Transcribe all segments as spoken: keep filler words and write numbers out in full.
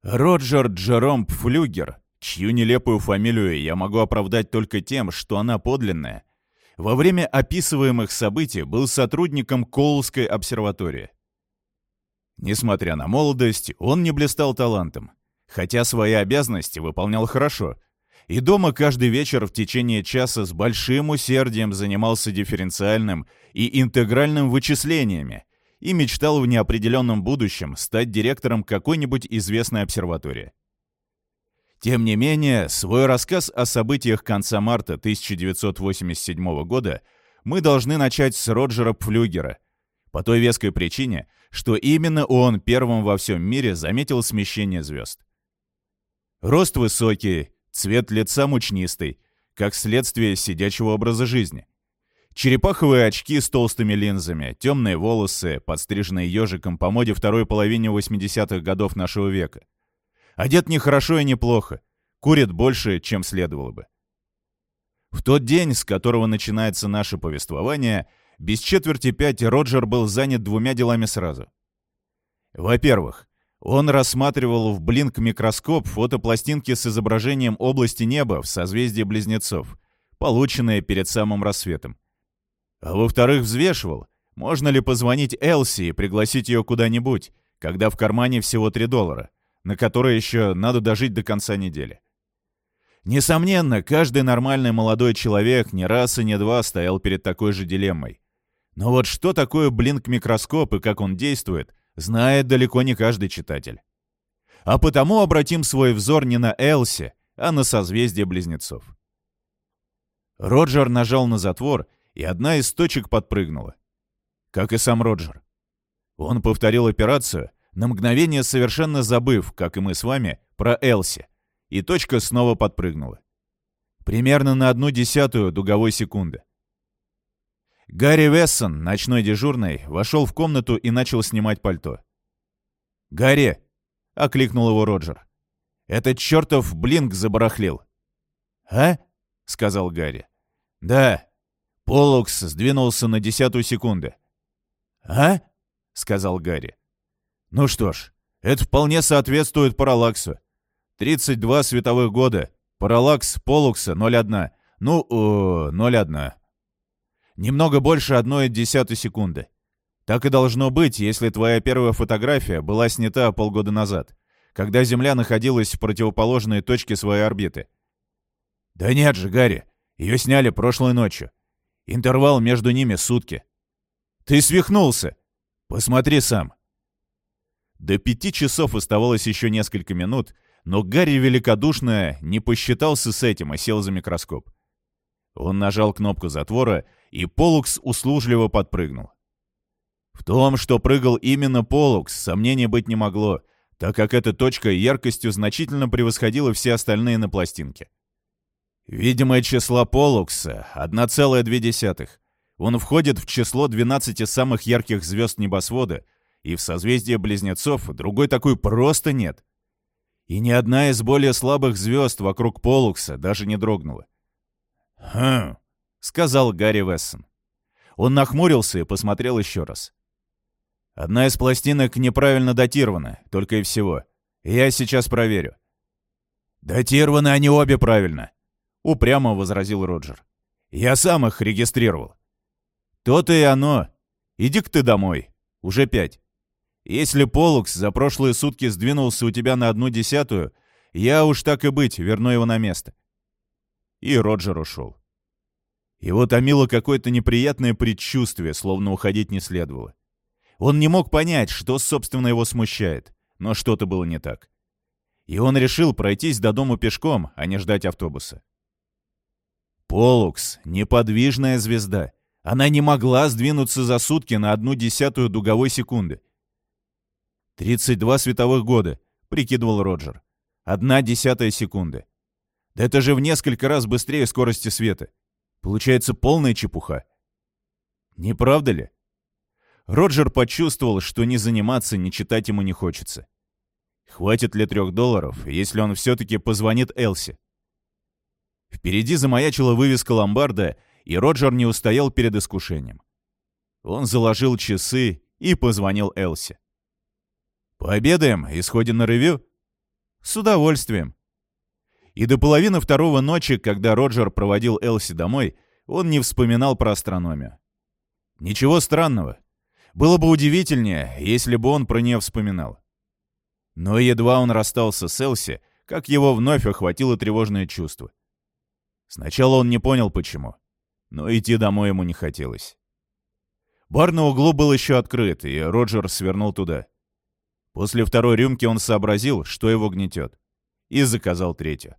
Роджер Джером Пфлюгер, чью нелепую фамилию я могу оправдать только тем, что она подлинная, во время описываемых событий был сотрудником Коулской обсерватории. Несмотря на молодость, он не блистал талантом, хотя свои обязанности выполнял хорошо, и дома каждый вечер в течение часа с большим усердием занимался дифференциальным и интегральным вычислениями и мечтал в неопределенном будущем стать директором какой-нибудь известной обсерватории. Тем не менее, свой рассказ о событиях конца марта тысяча девятьсот восемьдесят седьмого года мы должны начать с Роджера Пфлюгера, по той веской причине, что именно он первым во всем мире заметил смещение звезд. Рост высокий, цвет лица мучнистый, как следствие сидячего образа жизни. Черепаховые очки с толстыми линзами, темные волосы, подстриженные ежиком по моде второй половины восьмидесятых годов нашего века. Одет не хорошо и не плохо, курит больше, чем следовало бы. В тот день, с которого начинается наше повествование, без четверти пять Роджер был занят двумя делами сразу. Во-первых, он рассматривал в блинк-микроскоп фотопластинки с изображением области неба в созвездии Близнецов, полученные перед самым рассветом. А во-вторых, взвешивал, можно ли позвонить Элси и пригласить ее куда-нибудь, когда в кармане всего три доллара, на которые еще надо дожить до конца недели. Несомненно, каждый нормальный молодой человек не раз и не два стоял перед такой же дилеммой. Но вот что такое блинк-микроскоп и как он действует, знает далеко не каждый читатель. А потому обратим свой взор не на Элси, а на созвездие Близнецов. Роджер нажал на затвор, и одна из точек подпрыгнула. Как и сам Роджер. Он повторил операцию, на мгновение совершенно забыв, как и мы с вами, про Элси, и точка снова подпрыгнула. Примерно на одну десятую дуговой секунды. Гарри Вессон, ночной дежурный, вошел в комнату и начал снимать пальто. «Гарри!» — окликнул его Роджер. «Этот чертов блинк забарахлил». «А?» — сказал Гарри. «Да. Полукс сдвинулся на десятую секунды». «А?» — сказал Гарри. «Ну что ж, это вполне соответствует параллаксу. тридцать два световых года. Параллакс Полукса ноль целых одна. Ну, о, ноль целых одна. Немного больше одной десятой секунды. Так и должно быть, если твоя первая фотография была снята полгода назад, когда Земля находилась в противоположной точке своей орбиты». «Да нет же, Гарри, ее сняли прошлой ночью. Интервал между ними сутки». «Ты свихнулся! Посмотри сам». До пяти часов оставалось еще несколько минут, но Гарри великодушно не посчитался с этим и сел за микроскоп. Он нажал кнопку затвора, и Полукс услужливо подпрыгнул. В том, что прыгал именно Полукс, сомнений быть не могло, так как эта точка яркостью значительно превосходила все остальные на пластинке. Видимое число Полукса — одна целая две десятых. Он входит в число двенадцати самых ярких звезд небосвода, и в созвездие Близнецов другой такой просто нет. И ни одна из более слабых звезд вокруг Полукса даже не дрогнула. «Хм», — сказал Гарри Вессон. Он нахмурился и посмотрел еще раз. «Одна из пластинок неправильно датирована, только и всего. Я сейчас проверю». «Датированы они обе правильно», — упрямо возразил Роджер. «Я сам их регистрировал». «То-то и оно. Иди-ка ты домой. Уже пять. Если Полукс за прошлые сутки сдвинулся у тебя на одну десятую, я уж так и быть верну его на место». И Роджер ушел. Его томило какое-то неприятное предчувствие, словно уходить не следовало. Он не мог понять, что, собственно, его смущает, но что-то было не так. И он решил пройтись до дому пешком, а не ждать автобуса. Полукс — неподвижная звезда. Она не могла сдвинуться за сутки на одну десятую дуговой секунды. «Тридцать два световых года», — прикидывал Роджер. «Одна десятая секунды. Да это же в несколько раз быстрее скорости света. Получается полная чепуха». Не правда ли? Роджер почувствовал, что ни заниматься, ни читать ему не хочется. Хватит ли трех долларов, если он все-таки позвонит Элси? Впереди замаячила вывеска ломбарда, и Роджер не устоял перед искушением. Он заложил часы и позвонил Элси. «Пообедаем и сходим на ревью?» «С удовольствием». И до половины второго ночи, когда Роджер проводил Элси домой, он не вспоминал про астрономию. Ничего странного. Было бы удивительнее, если бы он про нее вспоминал. Но едва он расстался с Элси, как его вновь охватило тревожное чувство. Сначала он не понял, почему, но идти домой ему не хотелось. Бар на углу был еще открыт, и Роджер свернул туда. После второй рюмки он сообразил, что его гнетет, и заказал третью.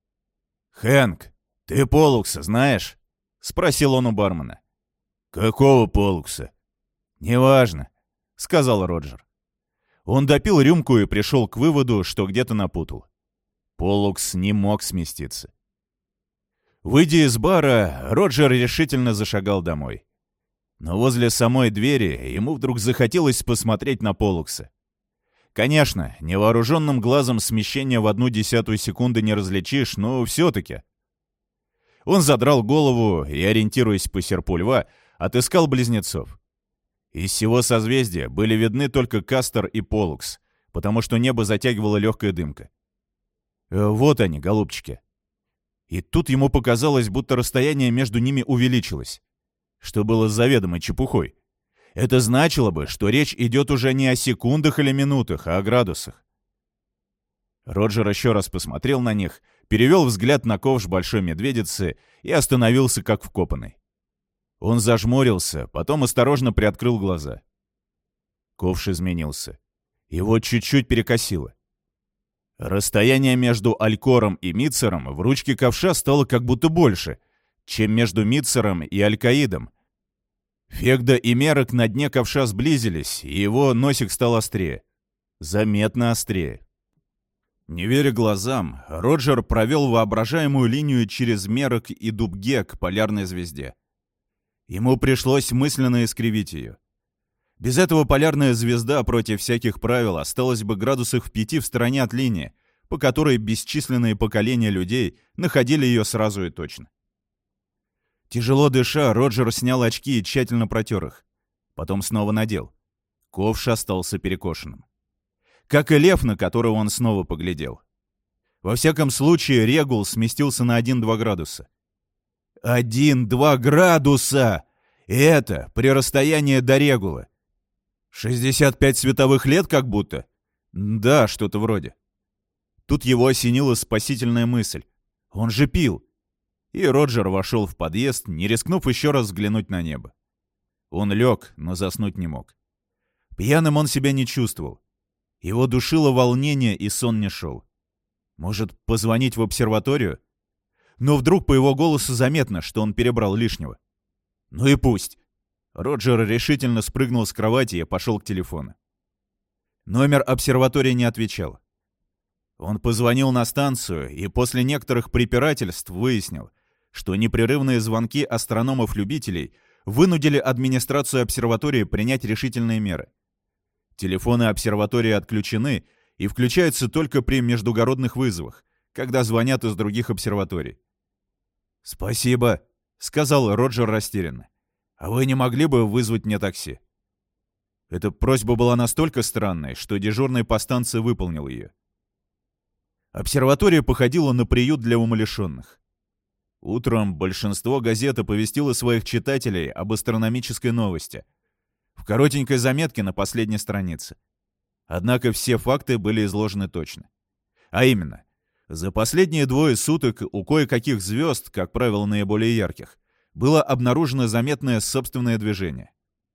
«Хэнк, ты Полукса знаешь?» — спросил он у бармена. «Какого Полукса?» «Неважно», — сказал Роджер. Он допил рюмку и пришел к выводу, что где-то напутал. Полукс не мог сместиться. Выйдя из бара, Роджер решительно зашагал домой. Но возле самой двери ему вдруг захотелось посмотреть на Полукса. Конечно, невооруженным глазом смещение в одну десятую секунды не различишь, но все-таки. Он задрал голову и, ориентируясь по серпу льва, отыскал близнецов. Из всего созвездия были видны только Кастор и Полукс, потому что небо затягивала легкая дымка. Вот они, голубчики. И тут ему показалось, будто расстояние между ними увеличилось, что было заведомой чепухой. Это значило бы, что речь идет уже не о секундах или минутах, а о градусах. Роджер еще раз посмотрел на них, перевел взгляд на ковш большой медведицы и остановился как вкопанный. Он зажмурился, потом осторожно приоткрыл глаза. Ковш изменился. Его чуть-чуть перекосило. Расстояние между Алькором и Митцером в ручке ковша стало как будто больше, чем между Митцером и Алькаидом. Фегда и Мерок на дне ковша сблизились, и его носик стал острее. Заметно острее. Не веря глазам, Роджер провел воображаемую линию через Мерок и Дубге к полярной звезде. Ему пришлось мысленно искривить ее. Без этого полярная звезда против всяких правил осталась бы градусах в пяти в стороне от линии, по которой бесчисленные поколения людей находили ее сразу и точно. Тяжело дыша, Роджер снял очки и тщательно протер их. Потом снова надел. Ковш остался перекошенным. Как и лев, на которого он снова поглядел. Во всяком случае, Регул сместился на один-два градуса. Один-два градуса! И это при расстоянии до Регула. шестьдесят пять световых лет как будто? Да, что-то вроде. Тут его осенила спасительная мысль. Он же пил. И Роджер вошел в подъезд, не рискнув еще раз взглянуть на небо. Он лег, но заснуть не мог. Пьяным он себя не чувствовал. Его душило волнение, и сон не шел. Может, позвонить в обсерваторию? Но вдруг по его голосу заметно, что он перебрал лишнего. Ну и пусть. Роджер решительно спрыгнул с кровати и пошел к телефону. Номер обсерватории не отвечал. Он позвонил на станцию и после некоторых препирательств выяснил, что непрерывные звонки астрономов-любителей вынудили администрацию обсерватории принять решительные меры. Телефоны обсерватории отключены и включаются только при междугородных вызовах, когда звонят из других обсерваторий. «Спасибо», — сказал Роджер растерянно. «А вы не могли бы вызвать мне такси?» Эта просьба была настолько странной, что дежурный по станции выполнил ее. Обсерватория походила на приют для умалишенных. Утром большинство газет оповестило своих читателей об астрономической новости. В коротенькой заметке на последней странице. Однако все факты были изложены точно. А именно, за последние двое суток у кое-каких звезд, как правило, наиболее ярких, было обнаружено заметное собственное движение.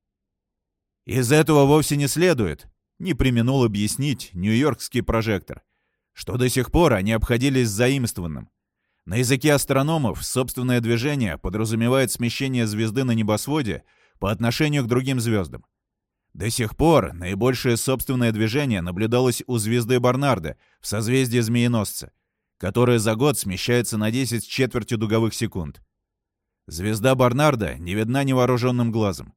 Из этого вовсе не следует, не преминул объяснить нью-йоркский прожектор, что до сих пор они обходились заимствованным. На языке астрономов собственное движение подразумевает смещение звезды на небосводе по отношению к другим звездам. До сих пор наибольшее собственное движение наблюдалось у звезды Барнарда в созвездии Змееносца, которая за год смещается на десять с четвертью дуговых секунд. Звезда Барнарда не видна невооруженным глазом.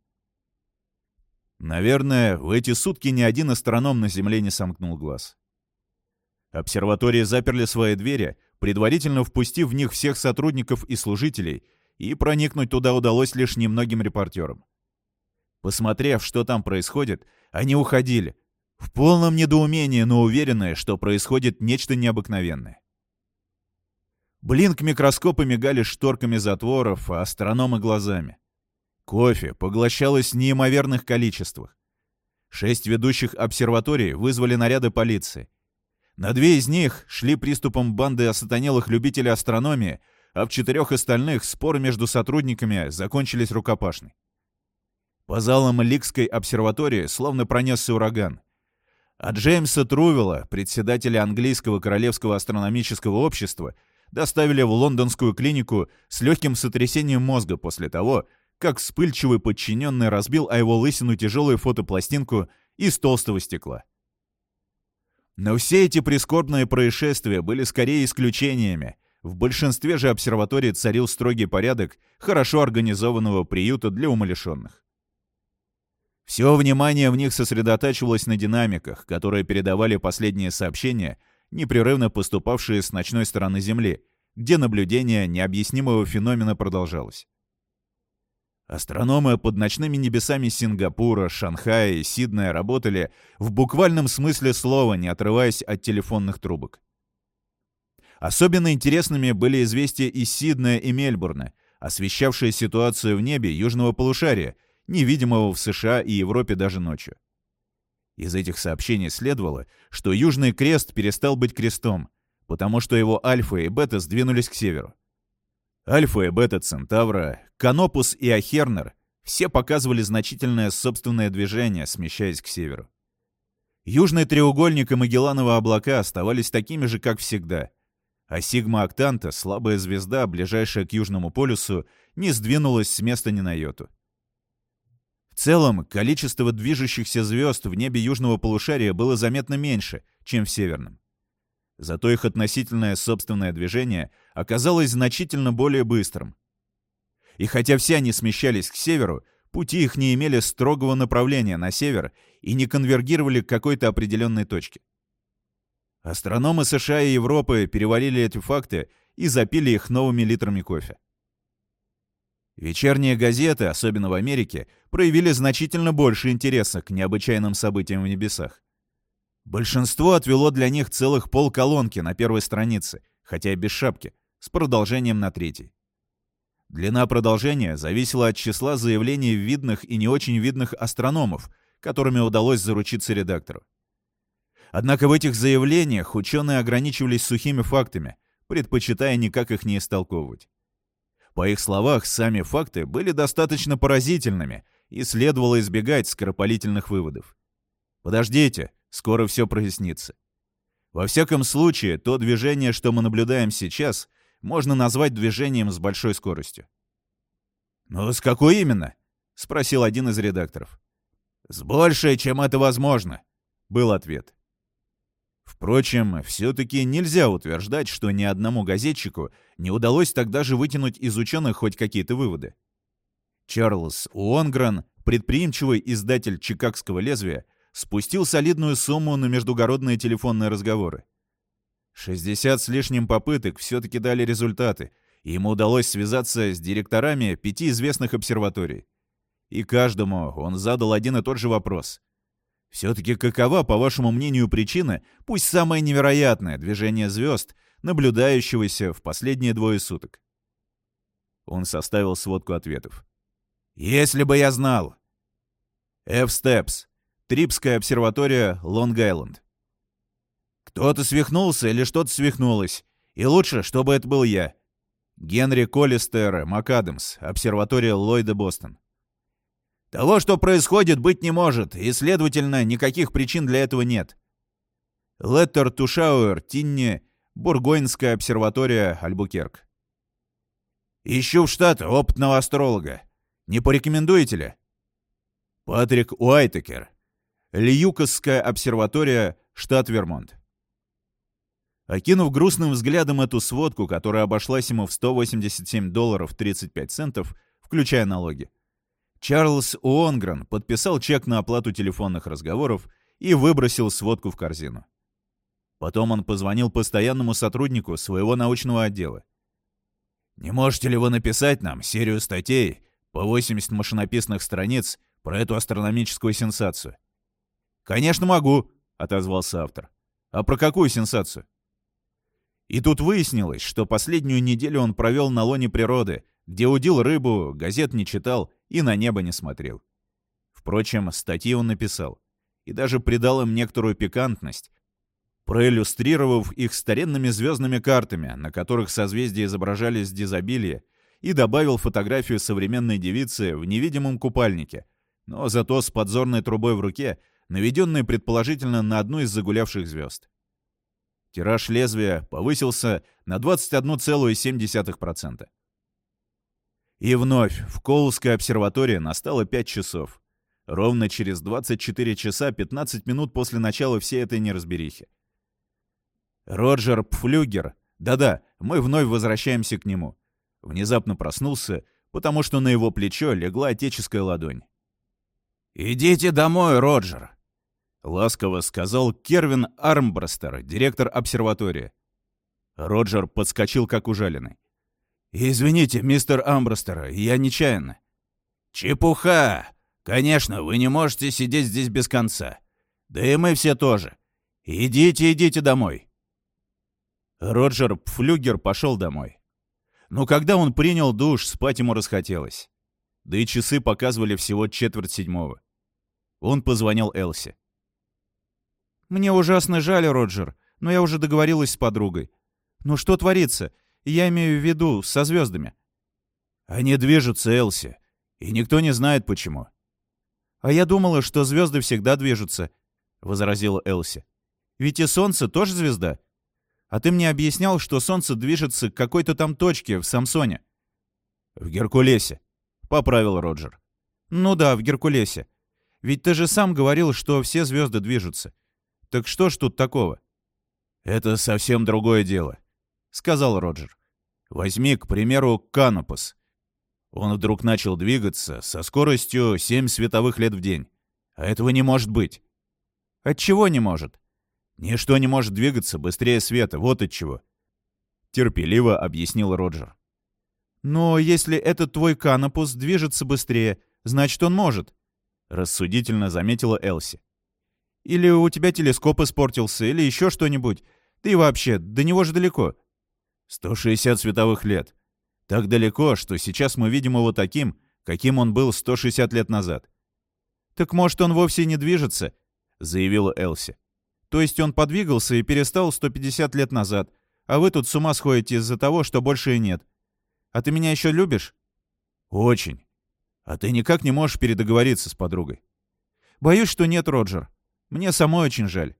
Наверное, в эти сутки ни один астроном на Земле не сомкнул глаз. Обсерватории заперли свои двери, предварительно впустив в них всех сотрудников и служителей, и проникнуть туда удалось лишь немногим репортерам. Посмотрев, что там происходит, они уходили, в полном недоумении, но уверенные, что происходит нечто необыкновенное. Блинк-микроскопы мигали шторками затворов, а астрономы — глазами. Кофе поглощалось в неимоверных количествах. Шесть ведущих обсерваторий вызвали наряды полиции. На две из них шли приступом банды осатанелых любителей астрономии, а в четырех остальных споры между сотрудниками закончились рукопашной. По залам Ликской обсерватории словно пронесся ураган. А Джеймса Трувелла, председателя английского королевского астрономического общества, доставили в лондонскую клинику с легким сотрясением мозга после того, как вспыльчивый подчиненный разбил о его лысину тяжелую фотопластинку из толстого стекла. Но все эти прискорбные происшествия были скорее исключениями. В большинстве же обсерваторий царил строгий порядок хорошо организованного приюта для умалишенных. Все внимание в них сосредотачивалось на динамиках, которые передавали последние сообщения, непрерывно поступавшие с ночной стороны Земли, где наблюдение необъяснимого феномена продолжалось. Астрономы под ночными небесами Сингапура, Шанхая и Сиднея работали в буквальном смысле слова, не отрываясь от телефонных трубок. Особенно интересными были известия из Сиднея и Мельбурна, освещавшие ситуацию в небе южного полушария, невидимого в США и Европе даже ночью. Из этих сообщений следовало, что Южный Крест перестал быть крестом, потому что его Альфа и Бета сдвинулись к северу. Альфа и Бета Центавра, Канопус и Ахернер все показывали значительное собственное движение, смещаясь к северу. Южный треугольник и Магеллановы облака оставались такими же, как всегда, а Сигма Октанта, слабая звезда, ближайшая к Южному полюсу, не сдвинулась с места ни на йоту. В целом, количество движущихся звезд в небе южного полушария было заметно меньше, чем в северном. Зато их относительное собственное движение оказалось значительно более быстрым. И хотя все они смещались к северу, пути их не имели строгого направления на север и не конвергировали к какой-то определенной точке. Астрономы США и Европы переварили эти факты и запили их новыми литрами кофе. Вечерние газеты, особенно в Америке, проявили значительно больше интереса к необычайным событиям в небесах. Большинство отвело для них целых полколонки на первой странице, хотя и без шапки, с продолжением на третьей. Длина продолжения зависела от числа заявлений видных и не очень видных астрономов, которыми удалось заручиться редактору. Однако в этих заявлениях ученые ограничивались сухими фактами, предпочитая никак их не истолковывать. По их словах, сами факты были достаточно поразительными, и следовало избегать скоропалительных выводов. Подождите, скоро все прояснится. Во всяком случае, то движение, что мы наблюдаем сейчас, можно назвать движением с большой скоростью. «Ну, с какой именно?» — спросил один из редакторов. «С большей, чем это возможно», — был ответ. Впрочем, все-таки нельзя утверждать, что ни одному газетчику не удалось тогда же вытянуть из ученых хоть какие-то выводы. Чарльз Уонгрен, предприимчивый издатель «Чикагского лезвия», спустил солидную сумму на междугородные телефонные разговоры. шестьдесят с лишним попыток все-таки дали результаты, и ему удалось связаться с директорами пяти известных обсерваторий. И каждому он задал один и тот же вопрос. Все-таки какова, по вашему мнению, причина, пусть самое невероятное, движение звезд, наблюдающегося в последние двое суток? Он составил сводку ответов. «Если бы я знал!» F-Steps, Трипская обсерватория, Лонг-Айленд. «Кто-то свихнулся или что-то свихнулось, и лучше, чтобы это был я». Генри Коллистер МакАдамс, обсерватория Ллойда, Бостон. «Того, что происходит, быть не может, и, следовательно, никаких причин для этого нет». Леттер Тушауэр, Тинни, Бургойнская обсерватория, Альбукерк. «Ищу в штат опытного астролога. Не порекомендуете ли?» Патрик Уайтекер, Льюкасская обсерватория, штат Вермонт. Окинув грустным взглядом эту сводку, которая обошлась ему в сто восемьдесят семь долларов тридцать пять центов, включая налоги, Чарльз Уонгрен подписал чек на оплату телефонных разговоров и выбросил сводку в корзину. Потом он позвонил постоянному сотруднику своего научного отдела. «Не можете ли вы написать нам серию статей по восемьдесят машинописных страниц про эту астрономическую сенсацию?» «Конечно могу», — отозвался автор. «А про какую сенсацию?» И тут выяснилось, что последнюю неделю он провел на лоне природы, где удил рыбу, газет не читал и на небо не смотрел. Впрочем, статьи он написал и даже придал им некоторую пикантность, проиллюстрировав их старинными звездными картами, на которых созвездия изображались дизобилие, и добавил фотографию современной девицы в невидимом купальнике, но зато с подзорной трубой в руке, наведенной предположительно на одну из загулявших звезд. Тираж лезвия повысился на двадцать одна целая семь десятых процента. И вновь в Коулской обсерватории настало пять часов. Ровно через двадцать четыре часа пятнадцать минут после начала всей этой неразберихи. Роджер Пфлюгер, да-да, мы вновь возвращаемся к нему, внезапно проснулся, потому что на его плечо легла отеческая ладонь. «Идите домой, Роджер», — ласково сказал Кервин Армбростер, директор обсерватории. Роджер подскочил как ужаленный. «Извините, мистер Армбростер, я нечаянно». «Чепуха! Конечно, вы не можете сидеть здесь без конца. Да и мы все тоже. Идите, идите домой». Роджер Пфлюгер пошел домой. Но когда он принял душ, спать ему расхотелось. Да и часы показывали всего четверть седьмого. Он позвонил Элси. «Мне ужасно жаль, Роджер, но я уже договорилась с подругой. Ну что творится? Я имею в виду со звездами». «Они движутся, Элси, и никто не знает почему». «А я думала, что звезды всегда движутся», — возразила Элси. «Ведь и Солнце тоже звезда. А ты мне объяснял, что Солнце движется к какой-то там точке в Самсоне». «В Геркулесе», — поправил Роджер. «Ну да, в Геркулесе. Ведь ты же сам говорил, что все звезды движутся. Так что ж тут такого?» «Это совсем другое дело», — сказал Роджер. «Возьми, к примеру, Канопус. Он вдруг начал двигаться со скоростью семь световых лет в день. А этого не может быть». «Отчего не может?» «Ничто не может двигаться быстрее света, вот отчего», — терпеливо объяснил Роджер. «Но если этот твой Канопус движется быстрее, значит, он может», — рассудительно заметила Элси. «Или у тебя телескоп испортился, или еще что-нибудь. Да и вообще, до него же далеко». «сто шестьдесят световых лет. Так далеко, что сейчас мы видим его таким, каким он был сто шестьдесят лет назад». «Так может, он вовсе не движется?» — заявила Элси. «То есть он подвигался и перестал сто пятьдесят лет назад, а вы тут с ума сходите из-за того, что больше и нет. А ты меня еще любишь?» «Очень. А ты никак не можешь передоговориться с подругой?» «Боюсь, что нет, Роджер. Мне самой очень жаль».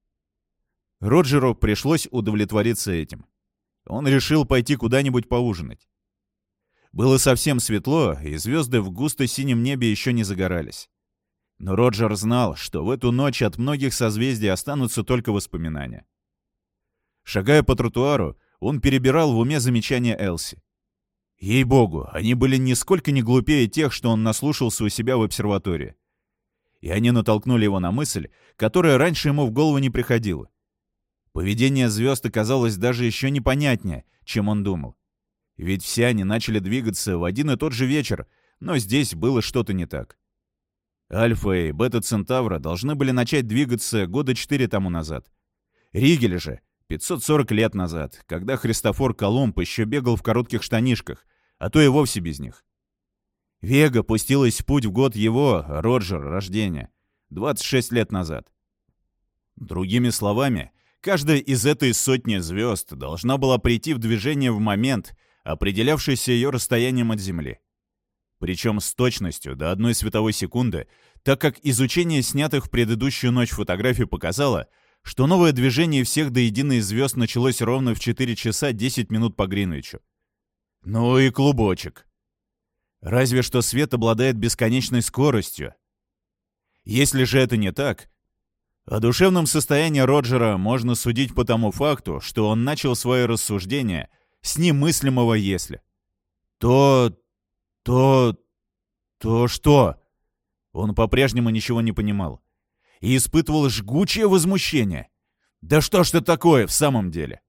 Роджеру пришлось удовлетвориться этим. Он решил пойти куда-нибудь поужинать. Было совсем светло, и звезды в густо-синем небе еще не загорались. Но Роджер знал, что в эту ночь от многих созвездий останутся только воспоминания. Шагая по тротуару, он перебирал в уме замечания Элси. Ей-богу, они были нисколько не глупее тех, что он наслушался у себя в обсерватории. И они натолкнули его на мысль, которая раньше ему в голову не приходила. Поведение звезд оказалось даже еще непонятнее, чем он думал. Ведь все они начали двигаться в один и тот же вечер, но здесь было что-то не так. Альфа и Бета Центавра должны были начать двигаться года четыре тому назад. Ригель же пятьсот сорок лет назад, когда Христофор Колумб еще бегал в коротких штанишках, а то и вовсе без них. Вега пустилась в путь в год его, Роджера, рождения, двадцать шесть лет назад. Другими словами, каждая из этой сотни звезд должна была прийти в движение в момент, определявшийся ее расстоянием от Земли. Причем с точностью до одной световой секунды, так как изучение снятых в предыдущую ночь фотографий показало, что новое движение всех до единой звезд началось ровно в четыре часа десять минут по Гринвичу. Ну и клубочек. Разве что свет обладает бесконечной скоростью. Если же это не так, о душевном состоянии Роджера можно судить по тому факту, что он начал свое рассуждение с немыслимого «если». То... то... то что? Он по-прежнему ничего не понимал и испытывал жгучее возмущение. Да что ж это такое в самом деле?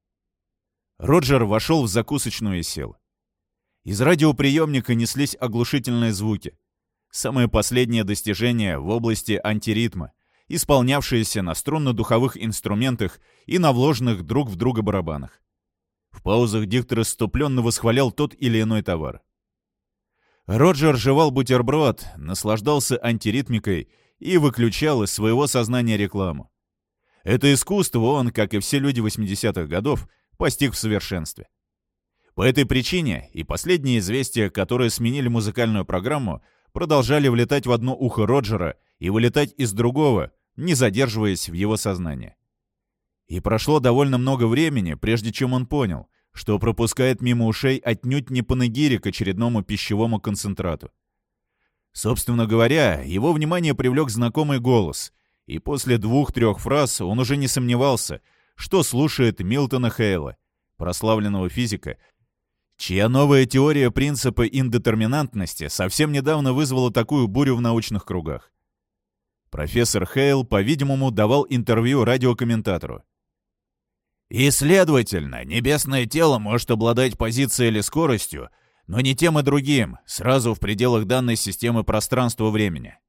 Роджер вошел в закусочную и сел. Из радиоприемника неслись оглушительные звуки. Самое последнее достижение в области антиритма, исполнявшиеся на струнно-духовых инструментах и на вложенных друг в друга барабанах. В паузах диктор исступленно восхвалял тот или иной товар. Роджер жевал бутерброд, наслаждался антиритмикой и выключал из своего сознания рекламу. Это искусство он, как и все люди восьмидесятых годов, постиг в совершенстве. По этой причине и последние известия, которые сменили музыкальную программу, продолжали влетать в одно ухо Роджера и вылетать из другого, не задерживаясь в его сознании. И прошло довольно много времени, прежде чем он понял, что пропускает мимо ушей отнюдь не панегирик к очередному пищевому концентрату. Собственно говоря, его внимание привлек знакомый голос, и после двух-трех фраз он уже не сомневался, что слушает Милтона Хейла, прославленного физика, чья новая теория принципа индетерминантности совсем недавно вызвала такую бурю в научных кругах. Профессор Хейл, по-видимому, давал интервью радиокомментатору. И, следовательно, небесное тело может обладать позицией или скоростью, но не тем и другим, сразу в пределах данной системы пространства-времени.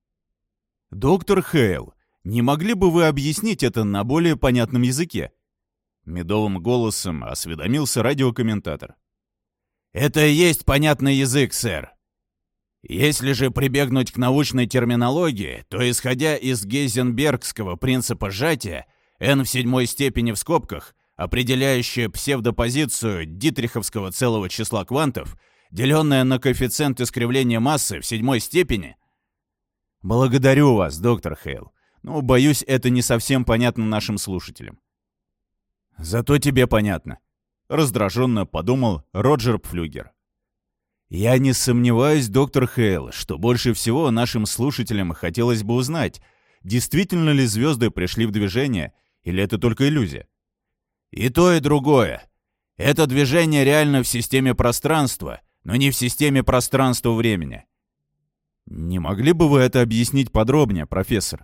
«Доктор Хейл, не могли бы вы объяснить это на более понятном языке?» Медовым голосом осведомился радиокомментатор. «Это и есть понятный язык, сэр. Если же прибегнуть к научной терминологии, то, исходя из гейзенбергского принципа сжатия, n в седьмой степени в скобках, определяющая псевдопозицию дитриховского целого числа квантов, деленная на коэффициент искривления массы в седьмой степени... Благодарю вас, доктор Хейл, но, боюсь, это не совсем понятно нашим слушателям. Зато тебе понятно, раздраженно подумал Роджер Пфлюгер. Я не сомневаюсь, доктор Хейл, что больше всего нашим слушателям хотелось бы узнать, действительно ли звезды пришли в движение, или это только иллюзия? И то, и другое. Это движение реально в системе пространства, но не в системе пространства-времени. Не могли бы вы это объяснить подробнее, профессор?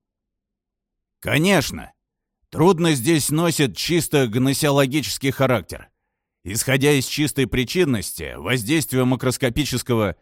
Конечно. Трудность здесь носит чисто гносеологический характер. Исходя из чистой причинности, воздействия макроскопического...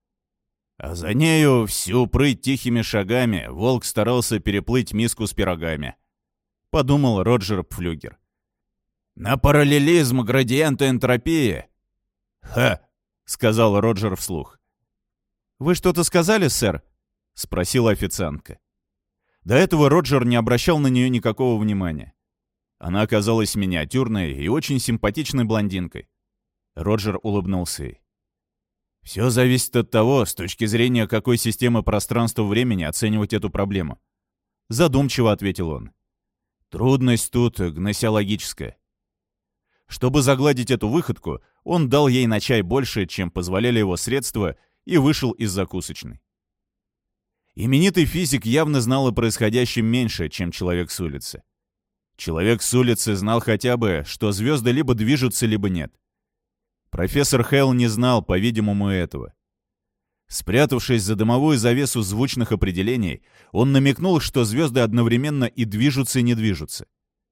А за нею всю прыть тихими шагами волк старался переплыть миску с пирогами. Подумал Роджер Пфлюгер. На параллелизм градиента энтропии... Ха! Сказал Роджер вслух. «Вы что-то сказали, сэр?» — спросила официантка. До этого Роджер не обращал на нее никакого внимания. Она оказалась миниатюрной и очень симпатичной блондинкой. Роджер улыбнулся ей. «Все зависит от того, с точки зрения какой системы пространства-времени оценивать эту проблему». Задумчиво ответил он. «Трудность тут гносеологическая». Чтобы загладить эту выходку, он дал ей на чай больше, чем позволяли его средства, и вышел из закусочной. Именитый физик явно знал о происходящем меньше, чем человек с улицы. Человек с улицы знал хотя бы, что звезды либо движутся, либо нет. Профессор Хейл не знал, по-видимому, этого. Спрятавшись за дымовую завесу звучных определений, он намекнул, что звезды одновременно и движутся, и не движутся.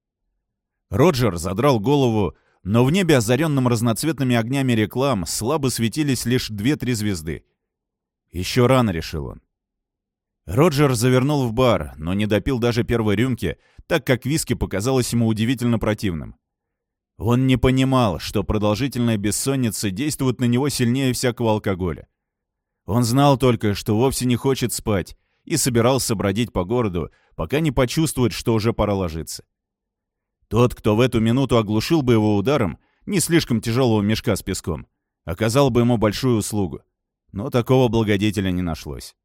Роджер задрал голову, но в небе, озаренном разноцветными огнями реклам, слабо светились лишь две-три звезды. Еще рано, решил он. Роджер завернул в бар, но не допил даже первой рюмки, так как виски показалось ему удивительно противным. Он не понимал, что продолжительная бессонница действует на него сильнее всякого алкоголя. Он знал только, что вовсе не хочет спать, и собирался бродить по городу, пока не почувствует, что уже пора ложиться. Тот, кто в эту минуту оглушил бы его ударом, не слишком тяжелого мешка с песком, оказал бы ему большую услугу. Но такого благодетеля не нашлось.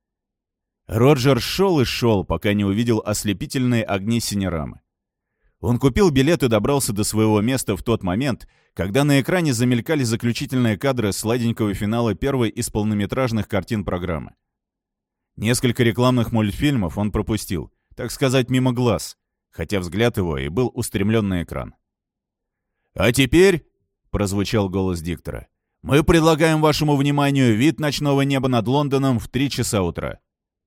Роджер шел и шел, пока не увидел ослепительные огни Синерамы. Он купил билет и добрался до своего места в тот момент, когда на экране замелькали заключительные кадры сладенького финала первой из полнометражных картин программы. Несколько рекламных мультфильмов он пропустил, так сказать, мимо глаз, хотя взгляд его и был устремлен на экран. «А теперь», — прозвучал голос диктора, — «мы предлагаем вашему вниманию вид ночного неба над Лондоном в три часа утра».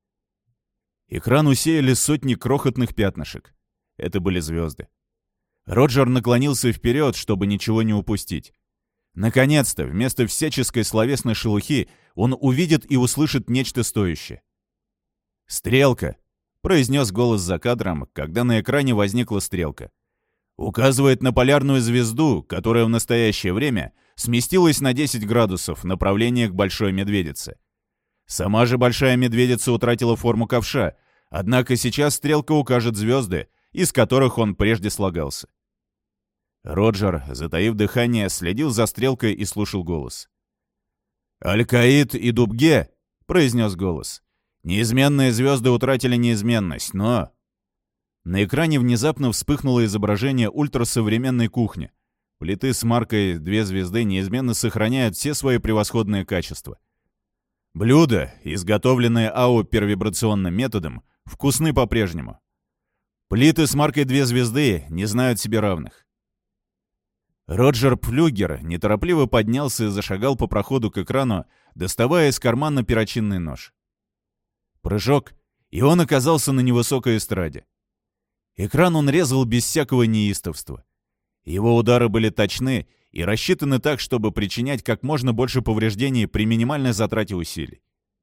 Экран усеяли сотни крохотных пятнышек. Это были звезды. Роджер наклонился вперед, чтобы ничего не упустить. Наконец-то, вместо всяческой словесной шелухи, он увидит и услышит нечто стоящее. «Стрелка», — произнес голос за кадром, когда на экране возникла стрелка. «Указывает на полярную звезду, которая в настоящее время сместилась на десять градусов в направлении к Большой Медведице. Сама же Большая Медведица утратила форму ковша, однако сейчас стрелка укажет звезды, из которых он прежде слагался». Роджер, затаив дыхание, следил за стрелкой и слушал голос. «Аль-Каид и Дубге», — произнес голос. «Неизменные звезды утратили неизменность, но...» На экране внезапно вспыхнуло изображение ультрасовременной кухни. Плиты с маркой «Две звезды» неизменно сохраняют все свои превосходные качества. Блюда, изготовленные АО первибрационным методом, вкусны по-прежнему. Плиты с маркой «Две звезды» не знают себе равных. Роджер Пфлюгер неторопливо поднялся и зашагал по проходу к экрану, доставая из кармана перочинный нож. Прыжок, и он оказался на невысокой эстраде. Экран он резал без всякого неистовства. Его удары были точны и рассчитаны так, чтобы причинять как можно больше повреждений при минимальной затрате усилий.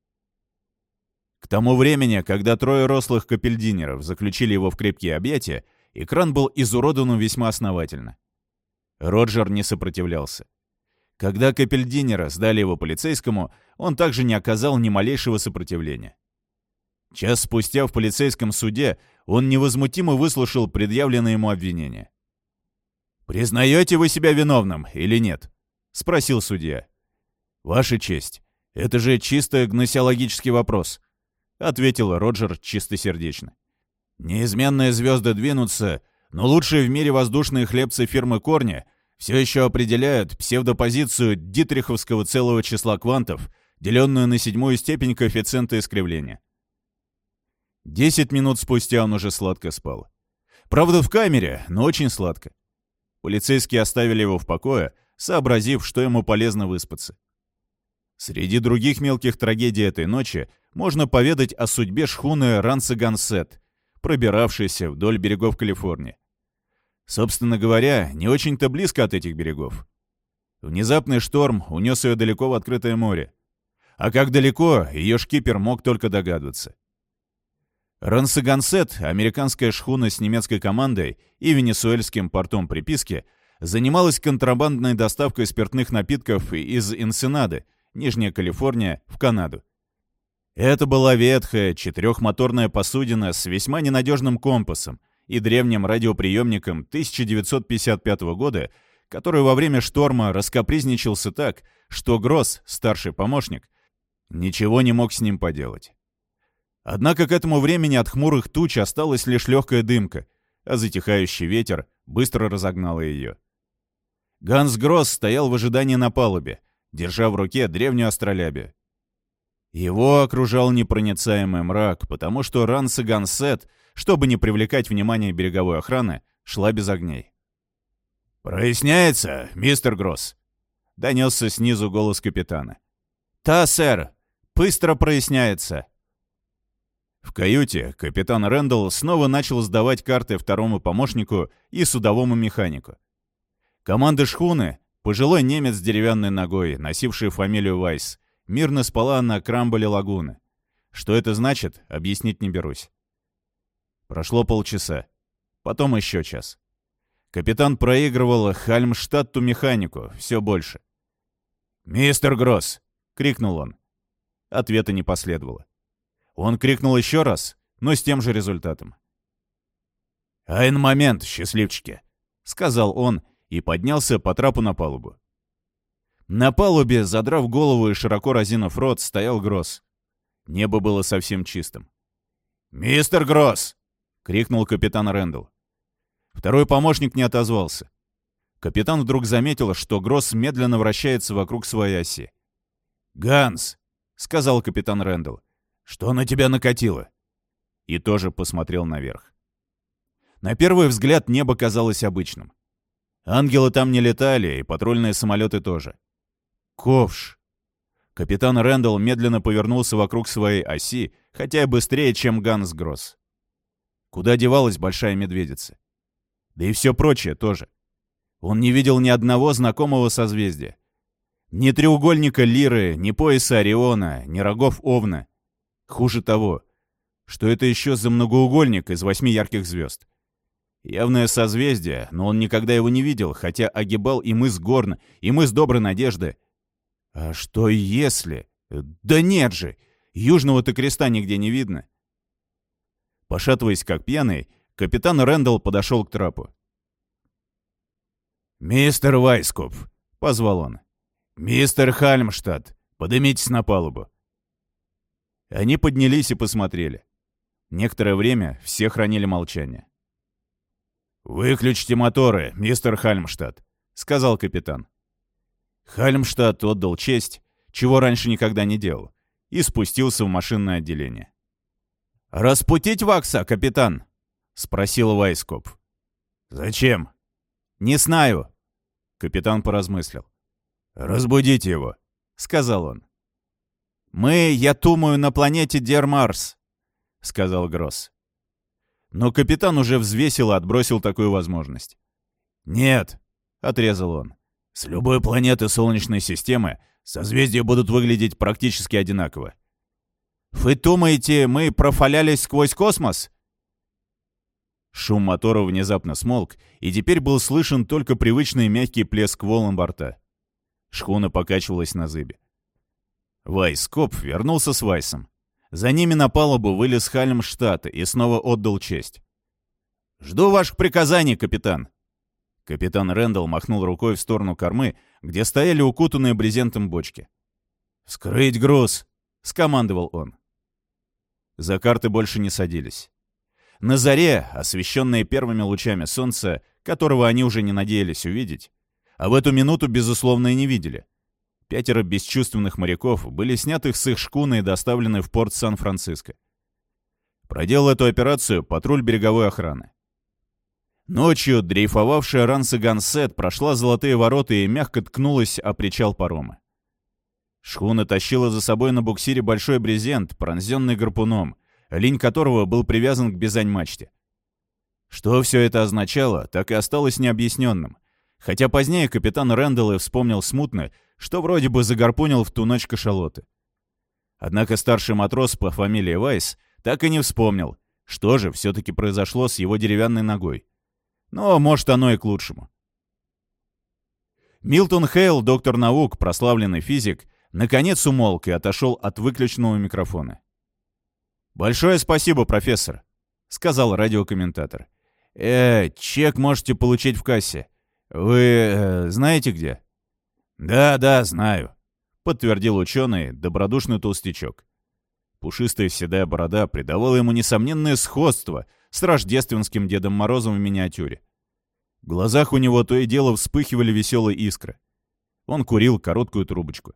К тому времени, когда трое рослых капельдинеров заключили его в крепкие объятия, экран был изуродован весьма основательно. Роджер не сопротивлялся. Когда капельдинера сдали его полицейскому, он также не оказал ни малейшего сопротивления. Час спустя в полицейском суде он невозмутимо выслушал предъявленное ему обвинение. «Признаете вы себя виновным или нет?» — спросил судья. «Ваша честь, это же чисто гносеологический вопрос», — ответил Роджер чистосердечно. «Неизменные звезды двинутся, но лучшие в мире воздушные хлебцы фирмы Корни все еще определяют псевдопозицию дитриховского целого числа квантов, деленную на седьмую степень коэффициента искривления». Десять минут спустя он уже сладко спал. Правда, в камере, но очень сладко. Полицейские оставили его в покое, сообразив, что ему полезно выспаться. Среди других мелких трагедий этой ночи можно поведать о судьбе шхуны Рансагансет, пробиравшейся вдоль берегов Калифорнии. Собственно говоря, не очень-то близко от этих берегов. Внезапный шторм унес ее далеко в открытое море. А как далеко, ее шкипер мог только догадываться. Рансагансет, американская шхуна с немецкой командой и венесуэльским портом приписки, занималась контрабандной доставкой спиртных напитков из Энсенады, Нижняя Калифорния, в Канаду. Это была ветхая четырехмоторная посудина с весьма ненадежным компасом и древним радиоприемником тысяча девятьсот пятьдесят пятого года, который во время шторма раскапризничался так, что Гросс, старший помощник, ничего не мог с ним поделать. Однако к этому времени от хмурых туч осталась лишь легкая дымка, а затихающий ветер быстро разогнал ее. Ганс Гросс стоял в ожидании на палубе, держа в руке древнюю астролябию. Его окружал непроницаемый мрак, потому что Рансагансет, чтобы не привлекать внимание береговой охраны, шла без огней. «Проясняется, мистер Гросс?» — донесся снизу голос капитана. «Да, сэр, быстро проясняется». В каюте капитан Рэндалл снова начал сдавать карты второму помощнику и судовому механику. Команда шхуны, пожилой немец с деревянной ногой, носивший фамилию Вайс, мирно спала на крамболе лагуны. Что это значит, объяснить не берусь. Прошло полчаса. Потом еще час. Капитан проигрывал Хальмштадту механику все больше. «Мистер Гросс!» — крикнул он. Ответа не последовало. Он крикнул еще раз, но с тем же результатом. «Айн момент, счастливчики!» — сказал он и поднялся по трапу на палубу. На палубе, задрав голову и широко разинув рот, стоял Гросс. Небо было совсем чистым. «Мистер Гросс!» — крикнул капитан Рэндалл. Второй помощник не отозвался. Капитан вдруг заметил, что Гросс медленно вращается вокруг своей оси. «Ганс!» — сказал капитан Рэндалл. «Что на тебя накатило?» И тоже посмотрел наверх. На первый взгляд небо казалось обычным. Ангелы там не летали, и патрульные самолеты тоже. Ковш. Капитан Рэндалл медленно повернулся вокруг своей оси, хотя и быстрее, чем Ганс Гросс. Куда девалась Большая Медведица? Да и все прочее тоже. Он не видел ни одного знакомого созвездия. Ни треугольника Лиры, ни пояса Ориона, ни рогов Овна. Хуже того, Что это еще за многоугольник из восьми ярких звезд? Явное созвездие, но он никогда его не видел, хотя огибал и мыс Горн, и мыс Доброй Надежды. А что если... Да нет же! Южного-то креста нигде не видно. Пошатываясь как пьяный, капитан Рэндалл подошел к трапу. «Мистер Вайскопф!» — позвал он. «Мистер Хальмштадт, поднимитесь на палубу». Они поднялись и посмотрели. Некоторое время все хранили молчание. «Выключите моторы, мистер Хальмштадт», — сказал капитан. Хальмштадт отдал честь, чего раньше никогда не делал, и спустился в машинное отделение. «Распутить вакса, капитан?» — спросил Вайскопф. «Зачем?» «Не знаю», — капитан поразмыслил. «Разбудите его», — сказал он. «Мы, я думаю, на планете Дер-Марс», — сказал Гросс. Но капитан уже взвесил и отбросил такую возможность. «Нет», — отрезал он, — «с любой планеты Солнечной системы созвездия будут выглядеть практически одинаково». «Вы думаете, мы профалялись сквозь космос?» Шум мотора внезапно смолк, и теперь был слышен только привычный мягкий плеск волн борта. Шхуна покачивалась на зыбе. Вайскопф вернулся с Вайсом. За ними на палубу вылез Хальмштадт и снова отдал честь. «Жду ваших приказаний, капитан!» Капитан Рэндалл махнул рукой в сторону кормы, где стояли укутанные брезентом бочки. «Вскрыть груз!» — скомандовал он. За карты больше не садились. На заре, освещенные первыми лучами солнца, которого они уже не надеялись увидеть, а в эту минуту, безусловно, и не видели, пятеро бесчувственных моряков были сняты с их шкуны и доставлены в порт Сан-Франциско. Проделал эту операцию патруль береговой охраны. Ночью дрейфовавшая Ранса Гансет прошла золотые ворота и мягко ткнулась о причал парома. Шхуна тащила за собой на буксире большой брезент, пронзенный гарпуном, линь которого был привязан к бизань-мачте. Что все это означало, так и осталось необъясненным, хотя позднее капитан Рэндалл и вспомнил смутно, что вроде бы загарпунил в ту ночь кашалоты. Однако старший матрос по фамилии Вайс так и не вспомнил, что же все-таки произошло с его деревянной ногой. Но, может, оно и к лучшему. Милтон Хейл, доктор наук, прославленный физик, наконец умолк и отошел от выключенного микрофона. «Большое спасибо, профессор», — сказал радиокомментатор. «Э, чек можете получить в кассе. Вы э, знаете где?» «Да, да, знаю», — подтвердил ученый, добродушный толстячок. Пушистая седая борода придавала ему несомненное сходство с рождественским Дедом Морозом в миниатюре. В глазах у него то и дело вспыхивали веселые искры. Он курил короткую трубочку.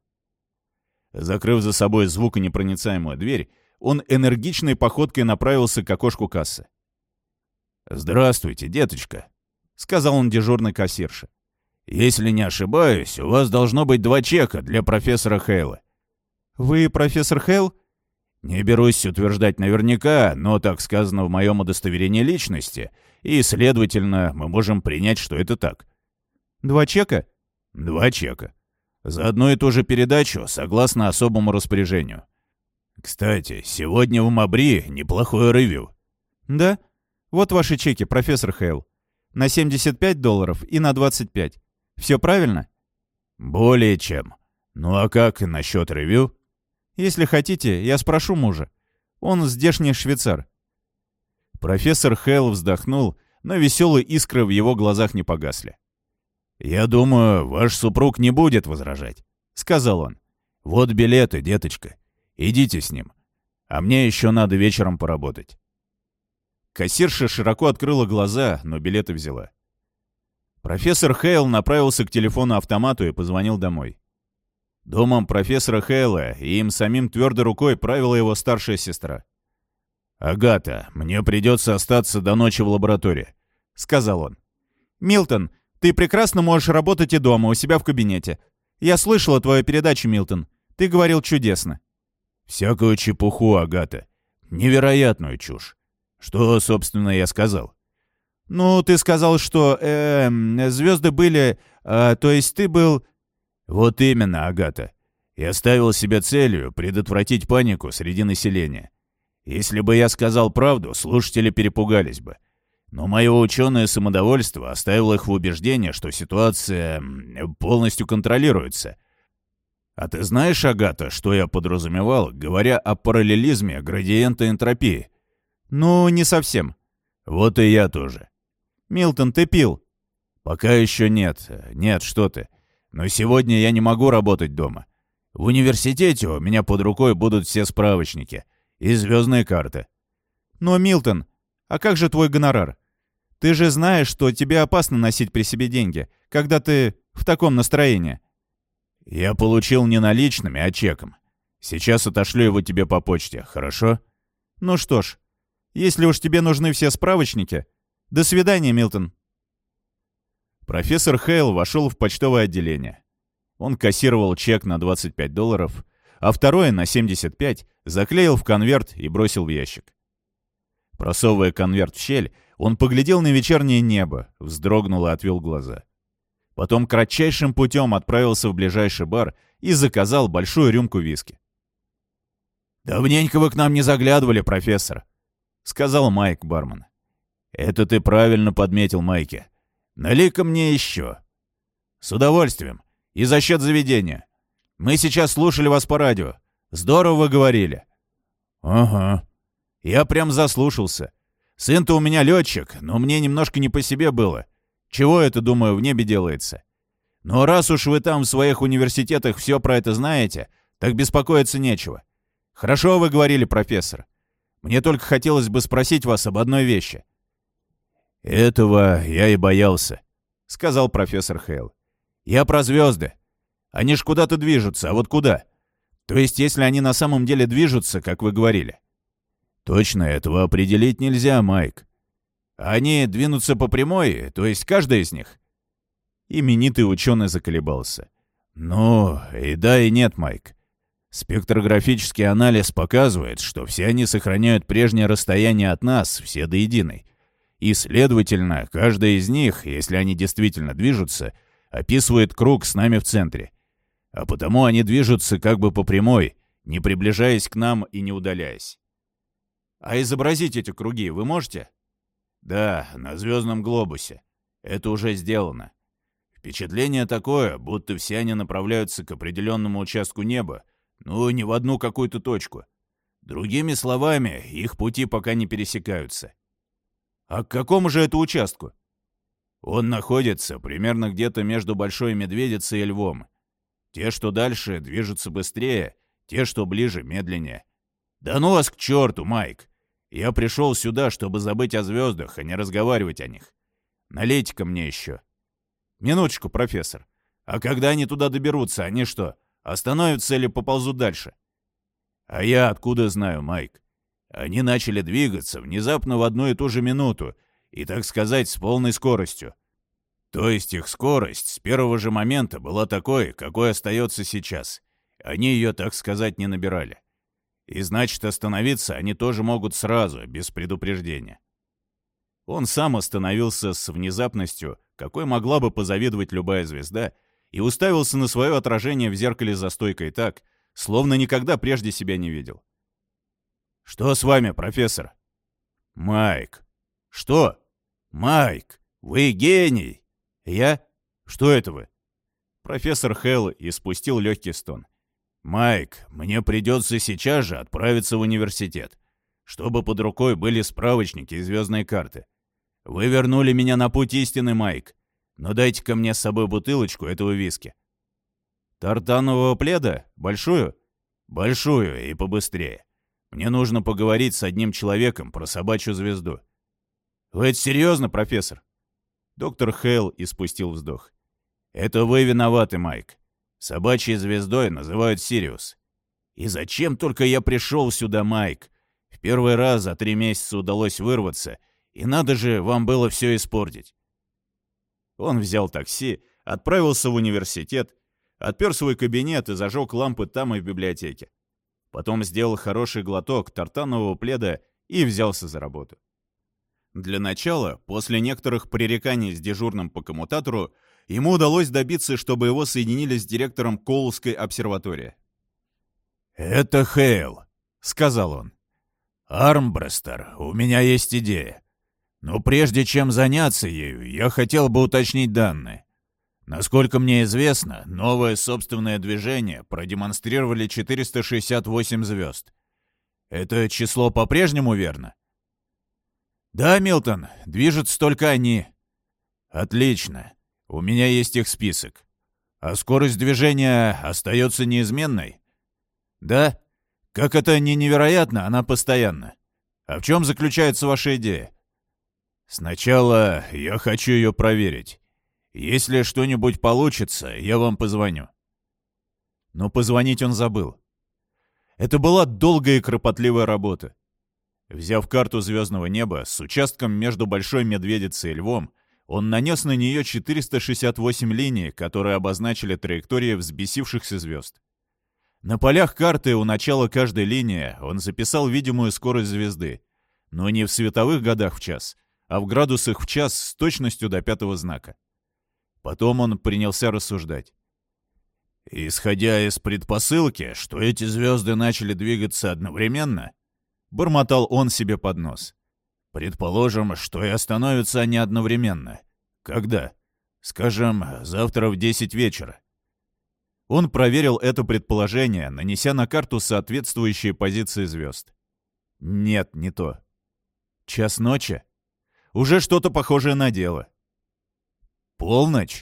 Закрыв за собой звуконепроницаемую дверь, он энергичной походкой направился к окошку кассы. «Здравствуйте, деточка», — сказал он дежурной кассирше. «Если не ошибаюсь, у вас должно быть два чека для профессора Хейла». «Вы профессор Хейл?» «Не берусь утверждать наверняка, но так сказано в моем удостоверении личности, и, следовательно, мы можем принять, что это так». «Два чека?» «Два чека. За одну и ту же передачу, согласно особому распоряжению. Кстати, сегодня в Мабри неплохое ревью». «Да? Вот ваши чеки, профессор Хейл. На семьдесят пять долларов и на двадцать пять. Все правильно?» «Более чем. Ну а как насчет ревью?» «Если хотите, я спрошу мужа. Он здешний швейцар». Профессор Хейл вздохнул, но веселые искры в его глазах не погасли. «Я думаю, ваш супруг не будет возражать», — сказал он. «Вот билеты, деточка. Идите с ним. А мне еще надо вечером поработать». Кассирша широко открыла глаза, но билеты взяла. Профессор Хейл направился к телефону-автомату и позвонил домой. Домом профессора Хейла и им самим твердой рукой правила его старшая сестра. «Агата, мне придется остаться до ночи в лаборатории», — сказал он. «Милтон, ты прекрасно можешь работать и дома, у себя в кабинете. Я слышала твою передачу, Милтон. Ты говорил чудесно». «Всякую чепуху, Агата. Невероятную чушь. Что, собственно, я сказал?» «Ну, ты сказал, что э, звезды были... Э, то есть ты был...» «Вот именно, Агата. Я ставил себе целью предотвратить панику среди населения. Если бы я сказал правду, слушатели перепугались бы. Но мое ученое самодовольство оставило их в убеждении, что ситуация полностью контролируется. А ты знаешь, Агата, что я подразумевал, говоря о параллелизме градиента энтропии? Ну, не совсем. Вот и я тоже. Милтон, ты пил? Пока еще нет. Нет, что ты. Но сегодня я не могу работать дома. В университете у меня под рукой будут все справочники и звездные карты. Но, Милтон, а как же твой гонорар? Ты же знаешь, что тебе опасно носить при себе деньги, когда ты в таком настроении. Я получил не наличными, а чеком. Сейчас отошлю его тебе по почте, хорошо? Ну что ж, если уж тебе нужны все справочники, до свидания, Милтон. Профессор Хейл вошел в почтовое отделение. Он кассировал чек на двадцать пять долларов, а второе на семьдесят пять заклеил в конверт и бросил в ящик. Просовывая конверт в щель, он поглядел на вечернее небо, вздрогнул и отвел глаза. Потом кратчайшим путем отправился в ближайший бар и заказал большую рюмку виски. «Давненько вы к нам не заглядывали, профессор», — сказал Майк бармен. «Это ты правильно подметил, Майки. Налей-ка мне еще». «С удовольствием. И за счет заведения. Мы сейчас слушали вас по радио. Здорово вы говорили». «Ага. Я прям заслушался. Сын-то у меня летчик, но мне немножко не по себе было. Чего это, думаю, в небе делается? Но раз уж вы там в своих университетах все про это знаете, так беспокоиться нечего. Хорошо вы говорили, профессор. Мне только хотелось бы спросить вас об одной вещи». «Этого я и боялся», — сказал профессор Хейл. «Я про звезды. Они ж куда-то движутся, а вот куда? То есть, если они на самом деле движутся, как вы говорили?» «Точно этого определить нельзя, Майк. Они двинутся по прямой, то есть каждая из них?» Именитый ученый заколебался. «Ну, и да, и нет, Майк. Спектрографический анализ показывает, что все они сохраняют прежнее расстояние от нас, все до единой. И, следовательно, каждая из них, если они действительно движутся, описывает круг с нами в центре. А потому они движутся как бы по прямой, не приближаясь к нам и не удаляясь. А изобразить эти круги вы можете?» «Да, на звездном глобусе. Это уже сделано. Впечатление такое, будто все они направляются к определенному участку неба, ну, не в одну какую-то точку. Другими словами, их пути пока не пересекаются». «А к какому же это участку?» «Он находится примерно где-то между Большой Медведицей и Львом. Те, что дальше, движутся быстрее, те, что ближе, медленнее. Да ну вас к черту, Майк! Я пришел сюда, чтобы забыть о звездах, а не разговаривать о них. Налейте-ка мне еще». «Минуточку, профессор. А когда они туда доберутся, они что, остановятся или поползут дальше?» «А я откуда знаю, Майк? Они начали двигаться внезапно в одну и ту же минуту, и, так сказать, с полной скоростью. То есть их скорость с первого же момента была такой, какой остается сейчас. Они ее, так сказать, не набирали. И значит, остановиться они тоже могут сразу, без предупреждения». Он сам остановился с внезапностью, какой могла бы позавидовать любая звезда, и уставился на свое отражение в зеркале за стойкой так, словно никогда прежде себя не видел. «Что с вами, профессор?» «Майк». «Что?» «Майк, вы гений!» «Я? Что это вы?» Профессор Хейл испустил легкий стон. «Майк, мне придется сейчас же отправиться в университет, чтобы под рукой были справочники и звездные карты. Вы вернули меня на путь истины, Майк, но дайте-ка мне с собой бутылочку этого виски». «Тартанового пледа? Большую?» «Большую и побыстрее. Мне нужно поговорить с одним человеком про собачью звезду». «Вы это серьезно, профессор?» Доктор Хейл испустил вздох. «Это вы виноваты, Майк. Собачьей звездой называют Сириус. И зачем только я пришел сюда, Майк? В первый раз за три месяца удалось вырваться, и надо же, вам было все испортить». Он взял такси, отправился в университет, отпер свой кабинет и зажег лампы там и в библиотеке. Потом сделал хороший глоток тартанового пледа и взялся за работу. Для начала, после некоторых пререканий с дежурным по коммутатору, ему удалось добиться, чтобы его соединили с директором Коулской обсерватории. «Это Хейл», — сказал он. «Армбрестер, у меня есть идея. Но прежде чем заняться ею, я хотел бы уточнить данные. Насколько мне известно, новое собственное движение продемонстрировали четыреста шестьдесят восемь звезд. Это число по-прежнему верно?» «Да, Милтон, движутся только они». «Отлично. У меня есть их список. А скорость движения остается неизменной?» «Да. Как это ни невероятно, она постоянна. А в чем заключается ваша идея?» «Сначала я хочу ее проверить. Если что-нибудь получится, я вам позвоню». Но позвонить он забыл. Это была долгая и кропотливая работа. Взяв карту звездного неба с участком между Большой Медведицей и Львом, он нанес на нее четыреста шестьдесят восемь линий, которые обозначили траектории взбесившихся звезд. На полях карты у начала каждой линии он записал видимую скорость звезды, но не в световых годах в час, а в градусах в час с точностью до пятого знака. Потом он принялся рассуждать. «Исходя из предпосылки, что эти звезды начали двигаться одновременно», — бормотал он себе под нос. «Предположим, что и остановятся они одновременно. Когда? Скажем, завтра в десять вечера». Он проверил это предположение, нанеся на карту соответствующие позиции звезд. Нет, не то. Час ночи? Уже что-то похожее на дело. Полночь?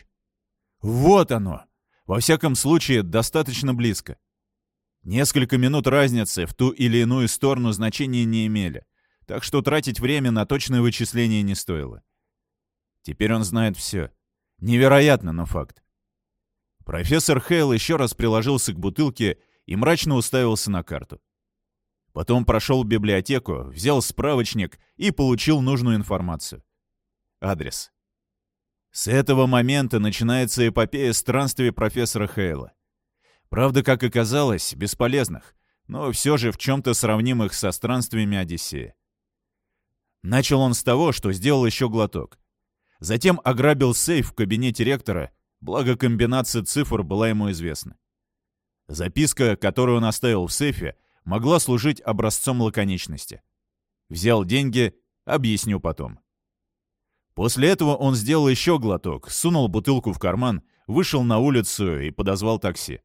Вот оно! Во всяком случае, достаточно близко. Несколько минут разницы в ту или иную сторону значения не имели, так что тратить время на точное вычисление не стоило. Теперь он знает все. Невероятно, но факт. Профессор Хейл еще раз приложился к бутылке и мрачно уставился на карту. Потом прошел в библиотеку, взял справочник и получил нужную информацию. Адрес. С этого момента начинается эпопея странствий профессора Хейла. Правда, как оказалось, бесполезных, но все же в чем-то сравнимых со странствиями Одиссея. Начал он с того, что сделал еще глоток. Затем ограбил сейф в кабинете ректора, благо комбинация цифр была ему известна. Записка, которую он оставил в сейфе, могла служить образцом лаконичности. Взял деньги, объясню потом. После этого он сделал еще глоток, сунул бутылку в карман, вышел на улицу и подозвал такси.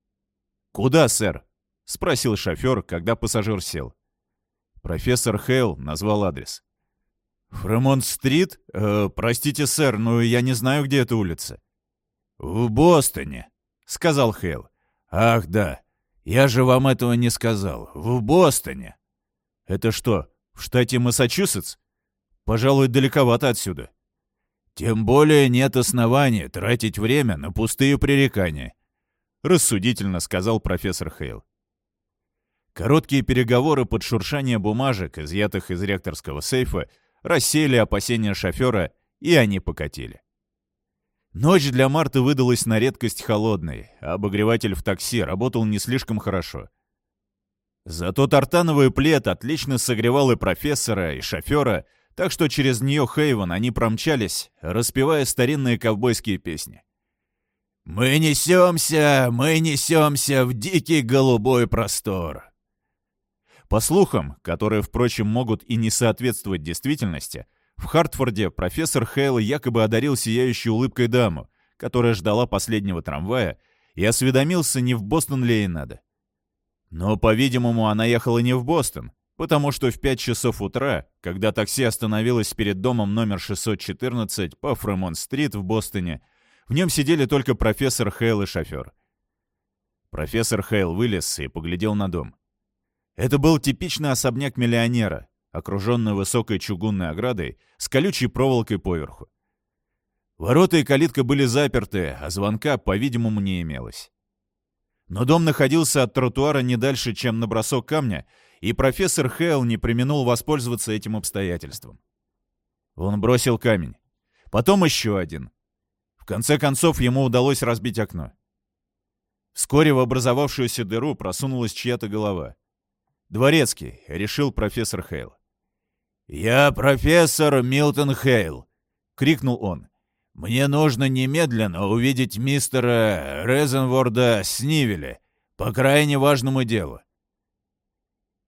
«Куда, сэр?» — спросил шофер, когда пассажир сел. Профессор Хейл назвал адрес. «Фремонт-стрит? Э, простите, сэр, но я не знаю, где эта улица». «В Бостоне», — сказал Хейл. «Ах, да, я же вам этого не сказал. В Бостоне». «Это что, в штате Массачусетс? Пожалуй, далековато отсюда». «Тем более нет основания тратить время на пустые пререкания», — рассудительно сказал профессор Хейл. Короткие переговоры под шуршание бумажек, изъятых из ректорского сейфа, рассеяли опасения шофера, и они покатили. Ночь для Марты выдалась на редкость холодной, а обогреватель в такси работал не слишком хорошо. Зато тартановый плед отлично согревал и профессора, и шофера, так что через Нью-Хейвен они промчались, распевая старинные ковбойские песни. «Мы несемся, мы несемся в дикий голубой простор». По слухам, которые, впрочем, могут и не соответствовать действительности, в Хартфорде профессор Хейл якобы одарил сияющей улыбкой даму, которая ждала последнего трамвая, и осведомился, не в Бостон ли ей надо. Но, по-видимому, она ехала не в Бостон, потому что в пять часов утра, когда такси остановилось перед домом номер шестьсот четырнадцать по Фремонт-стрит в Бостоне, в нем сидели только профессор Хейл и шофер. Профессор Хейл вылез и поглядел на дом. Это был типичный особняк миллионера, окруженный высокой чугунной оградой с колючей проволокой поверху. Ворота и калитка были заперты, а звонка, по-видимому, не имелось. Но дом находился от тротуара не дальше, чем на бросок камня, и профессор Хейл не преминул воспользоваться этим обстоятельством. Он бросил камень. Потом еще один. В конце концов, ему удалось разбить окно. Вскоре в образовавшуюся дыру просунулась чья-то голова. «Дворецкий», — решил профессор Хейл. «Я профессор Милтон Хейл», — крикнул он. «Мне нужно немедленно увидеть мистера Резенворда Снивеля по крайне важному делу».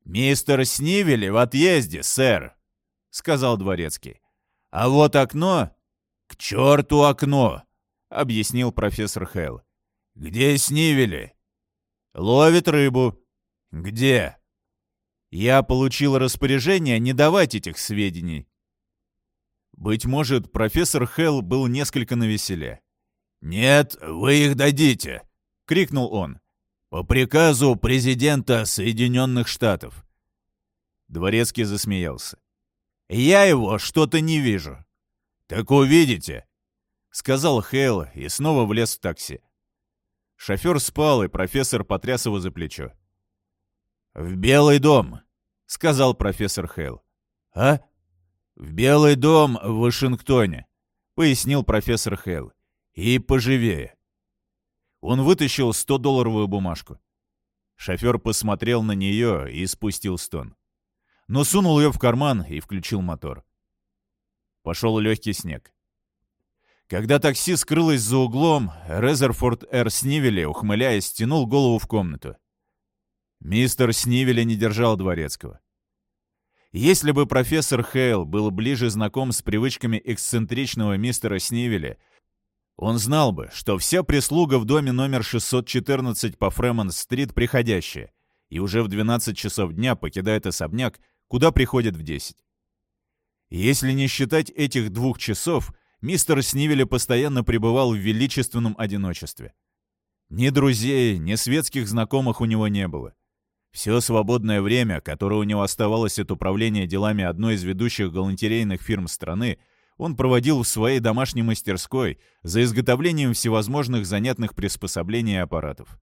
«Мистер Снивели в отъезде, сэр», — сказал дворецкий. «А вот окно...» «К черту окно», — объяснил профессор Хейл. «Где Снивели?» «Ловит рыбу». «Где?» «Я получил распоряжение не давать этих сведений». Быть может, профессор Хейл был несколько навеселе. «Нет, вы их дадите!» — крикнул он. «По приказу президента Соединенных Штатов». Дворецкий засмеялся. «Я его что-то не вижу». «Так увидите», — сказал Хейл и снова влез в такси. Шофер спал, и профессор потряс его за плечо. «В Белый дом», — сказал профессор Хейл. «А?» «В Белый дом в Вашингтоне», — пояснил профессор Хейл. «И поживее». Он вытащил стодолларовую бумажку. Шофер посмотрел на нее и спустил стон. Но сунул ее в карман и включил мотор. Пошел легкий снег. Когда такси скрылось за углом, Резерфорд Р. Снивели, ухмыляясь, тянул голову в комнату. Мистер Снивели не держал дворецкого. Если бы профессор Хейл был ближе знаком с привычками эксцентричного мистера Снивели, он знал бы, что вся прислуга в доме номер шестьсот четырнадцать по Фремонт-стрит приходящая, и уже в двенадцать часов дня покидает особняк, куда приходит в десять. Если не считать этих двух часов, мистер Снивели постоянно пребывал в величественном одиночестве. Ни друзей, ни светских знакомых у него не было. Все свободное время, которое у него оставалось от управления делами одной из ведущих галантерейных фирм страны, он проводил в своей домашней мастерской за изготовлением всевозможных занятных приспособлений и аппаратов.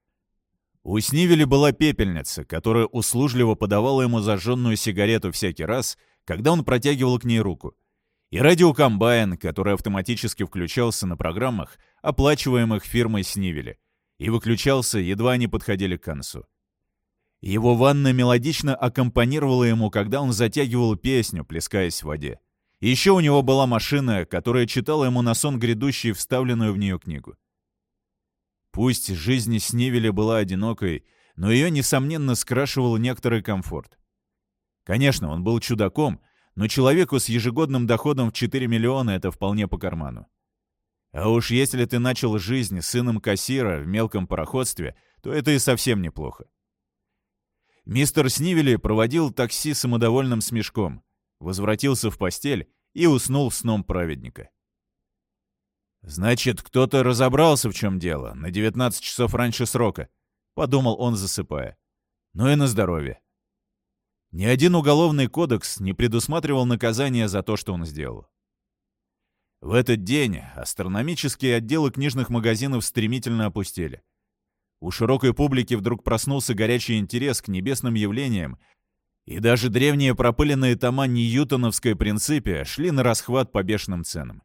У Снивели была пепельница, которая услужливо подавала ему зажженную сигарету всякий раз, когда он протягивал к ней руку, и радиокомбайн, который автоматически включался на программах, оплачиваемых фирмой Снивели, и выключался, едва они подходили к концу. Его ванна мелодично аккомпанировала ему, когда он затягивал песню, плескаясь в воде. И еще у него была машина, которая читала ему на сон грядущий вставленную в нее книгу. Пусть жизнь Снивели была одинокой, но ее, несомненно, скрашивал некоторый комфорт. Конечно, он был чудаком, но человеку с ежегодным доходом в четыре миллиона это вполне по карману. А уж если ты начал жизнь сыном кассира в мелком пароходстве, то это и совсем неплохо. Мистер Снивели проводил такси самодовольным смешком, возвратился в постель и уснул сном праведника. «Значит, кто-то разобрался, в чем дело, на девятнадцать часов раньше срока», — подумал он, засыпая. «Ну и на здоровье». Ни один уголовный кодекс не предусматривал наказания за то, что он сделал. В этот день астрономические отделы книжных магазинов стремительно опустели. У широкой публики вдруг проснулся горячий интерес к небесным явлениям, и даже древние пропыленные тома ньютоновской «Принципе» шли на расхват по бешеным ценам.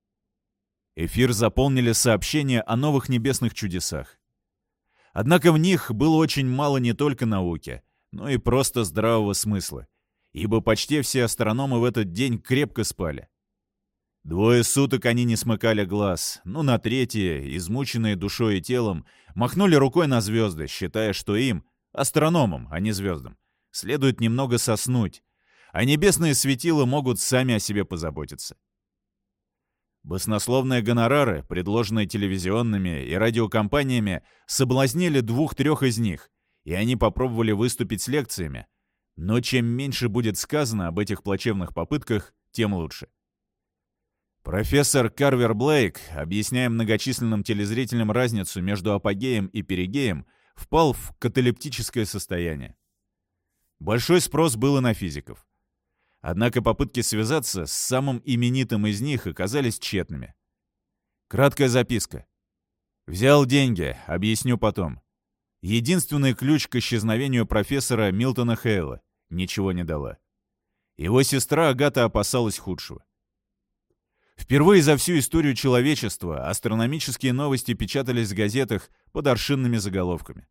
Эфир заполнили сообщения о новых небесных чудесах. Однако в них было очень мало не только науки, но и просто здравого смысла, ибо почти все астрономы в этот день крепко спали. Двое суток они не смыкали глаз, но на третье, измученные душой и телом, махнули рукой на звезды, считая, что им, астрономам, а не звездам, следует немного соснуть, а небесные светила могут сами о себе позаботиться. Баснословные гонорары, предложенные телевизионными и радиокомпаниями, соблазнили двух-трех из них, и они попробовали выступить с лекциями, но чем меньше будет сказано об этих плачевных попытках, тем лучше. Профессор Карвер Блейк, объясняя многочисленным телезрителям разницу между апогеем и перигеем, впал в каталептическое состояние. Большой спрос был и на физиков. Однако попытки связаться с самым именитым из них оказались тщетными. Краткая записка. «Взял деньги, объясню потом». Единственный ключ к исчезновению профессора Милтона Хейла ничего не дала. Его сестра Агата опасалась худшего. Впервые за всю историю человечества астрономические новости печатались в газетах под аршинными заголовками.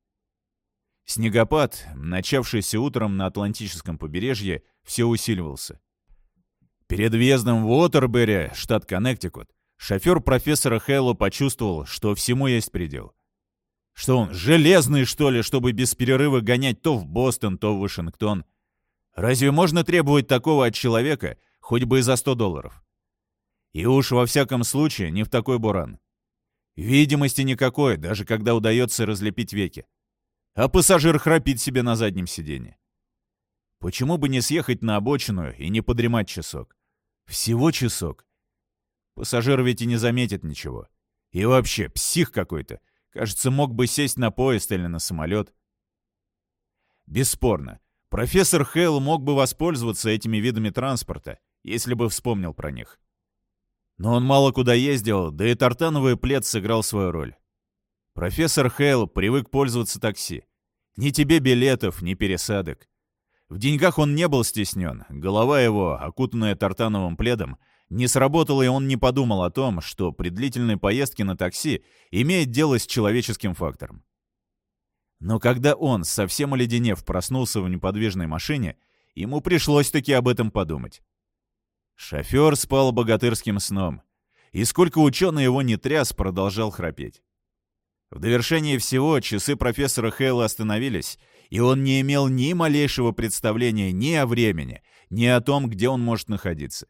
Снегопад, начавшийся утром на Атлантическом побережье, все усиливался. Перед въездом в Уотербери, штат Коннектикут, шофер профессора Хейла почувствовал, что всему есть предел. Что он, железный, что ли, чтобы без перерыва гонять то в Бостон, то в Вашингтон? Разве можно требовать такого от человека, хоть бы и за сто долларов? И уж во всяком случае не в такой буран. Видимости никакой, даже когда удается разлепить веки. А пассажир храпит себе на заднем сиденье. Почему бы не съехать на обочину и не подремать часок? Всего часок. Пассажир ведь и не заметит ничего. И вообще, псих какой-то. Кажется, мог бы сесть на поезд или на самолет. Бесспорно, профессор Хейл мог бы воспользоваться этими видами транспорта, если бы вспомнил про них. Но он мало куда ездил, да и тартановый плед сыграл свою роль. Профессор Хейл привык пользоваться такси. Ни тебе билетов, ни пересадок. В деньгах он не был стеснен, голова его, окутанная тартановым пледом, не сработала, и он не подумал о том, что при длительной поездке на такси имеет дело с человеческим фактором. Но когда он, совсем оледенев, проснулся в неподвижной машине, ему пришлось-таки об этом подумать. Шофер спал богатырским сном, и сколько ученый его не тряс, продолжал храпеть. В довершение всего часы профессора Хейла остановились, и он не имел ни малейшего представления ни о времени, ни о том, где он может находиться.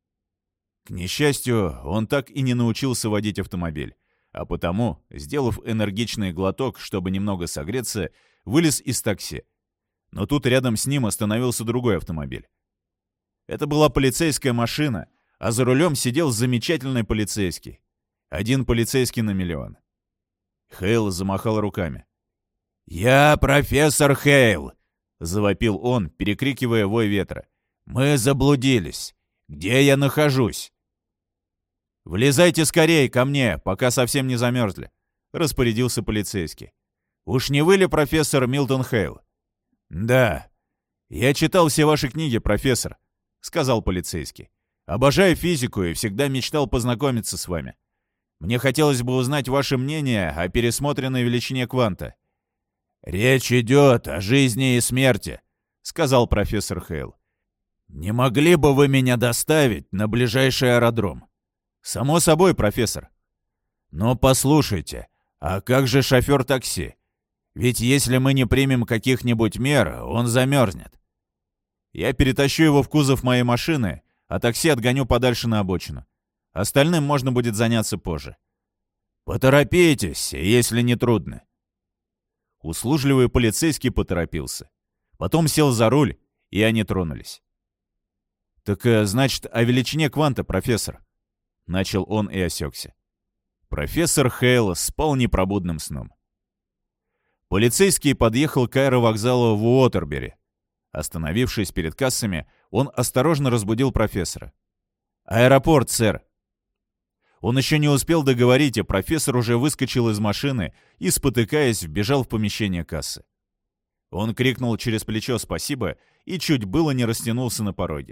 К несчастью, он так и не научился водить автомобиль, а потому, сделав энергичный глоток, чтобы немного согреться, вылез из такси. Но тут рядом с ним остановился другой автомобиль. Это была полицейская машина, а за рулем сидел замечательный полицейский. Один полицейский на миллион. Хейл замахал руками. «Я профессор Хейл!» — завопил он, перекрикивая вой ветра. «Мы заблудились. Где я нахожусь?» «Влезайте скорее ко мне, пока совсем не замерзли», — распорядился полицейский. «Уж не вы ли профессор Милтон Хейл?» «Да. Я читал все ваши книги, профессор», — сказал полицейский. «Обожаю физику и всегда мечтал познакомиться с вами. Мне хотелось бы узнать ваше мнение о пересмотренной величине кванта». «Речь идет о жизни и смерти», — сказал профессор Хейл. «Не могли бы вы меня доставить на ближайший аэродром?» «Само собой, профессор». «Но послушайте, а как же шофер такси? Ведь если мы не примем каких-нибудь мер, он замерзнет». «Я перетащу его в кузов моей машины, а такси отгоню подальше на обочину. Остальным можно будет заняться позже». «Поторопитесь, если не трудно». Услужливый полицейский поторопился. Потом сел за руль, и они тронулись. «Так, значит, о величине кванта, профессор?» Начал он и осекся. Профессор Хейл спал непробудным сном. Полицейский подъехал к аэровокзалу в Уотербери. Остановившись перед кассами, он осторожно разбудил профессора. «Аэропорт, сэр». Он еще не успел договорить, а профессор уже выскочил из машины и, спотыкаясь, вбежал в помещение кассы. Он крикнул через плечо «спасибо» и чуть было не растянулся на пороге.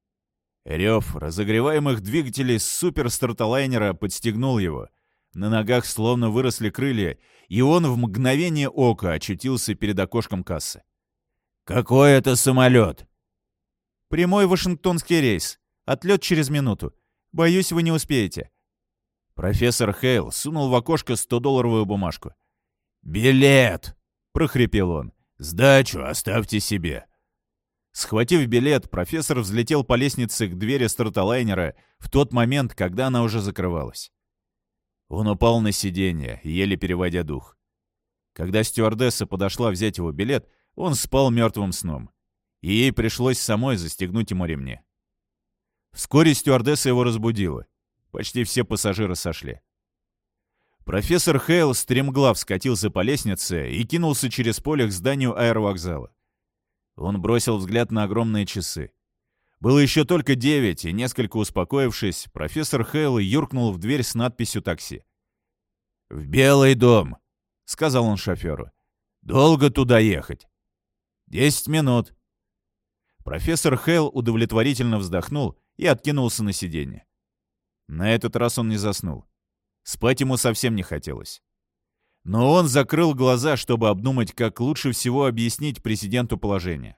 Рев разогреваемых двигателей суперстарталайнера подстегнул его. На ногах словно выросли крылья, и он в мгновение ока очутился перед окошком кассы. «Какой это самолет?» «Прямой вашингтонский рейс. Отлет через минуту. Боюсь, вы не успеете». Профессор Хейл сунул в окошко стодолларовую бумажку. «Билет!» — прохрипел он. «Сдачу оставьте себе». Схватив билет, профессор взлетел по лестнице к двери старталайнера в тот момент, когда она уже закрывалась. Он упал на сиденье, еле переводя дух. Когда стюардесса подошла взять его билет, он спал мертвым сном, и ей пришлось самой застегнуть ему ремни. Вскоре стюардесса его разбудила. Почти все пассажиры сошли. Профессор Хейл стремглав скатился по лестнице и кинулся через поле к зданию аэровокзала. Он бросил взгляд на огромные часы. Было еще только девять, и, несколько успокоившись, профессор Хейл юркнул в дверь с надписью «Такси». «В Белый дом», — сказал он шоферу. «Долго туда ехать?» «Десять минут». Профессор Хейл удовлетворительно вздохнул и откинулся на сиденье. На этот раз он не заснул. Спать ему совсем не хотелось. Но он закрыл глаза, чтобы обдумать, как лучше всего объяснить президенту положение.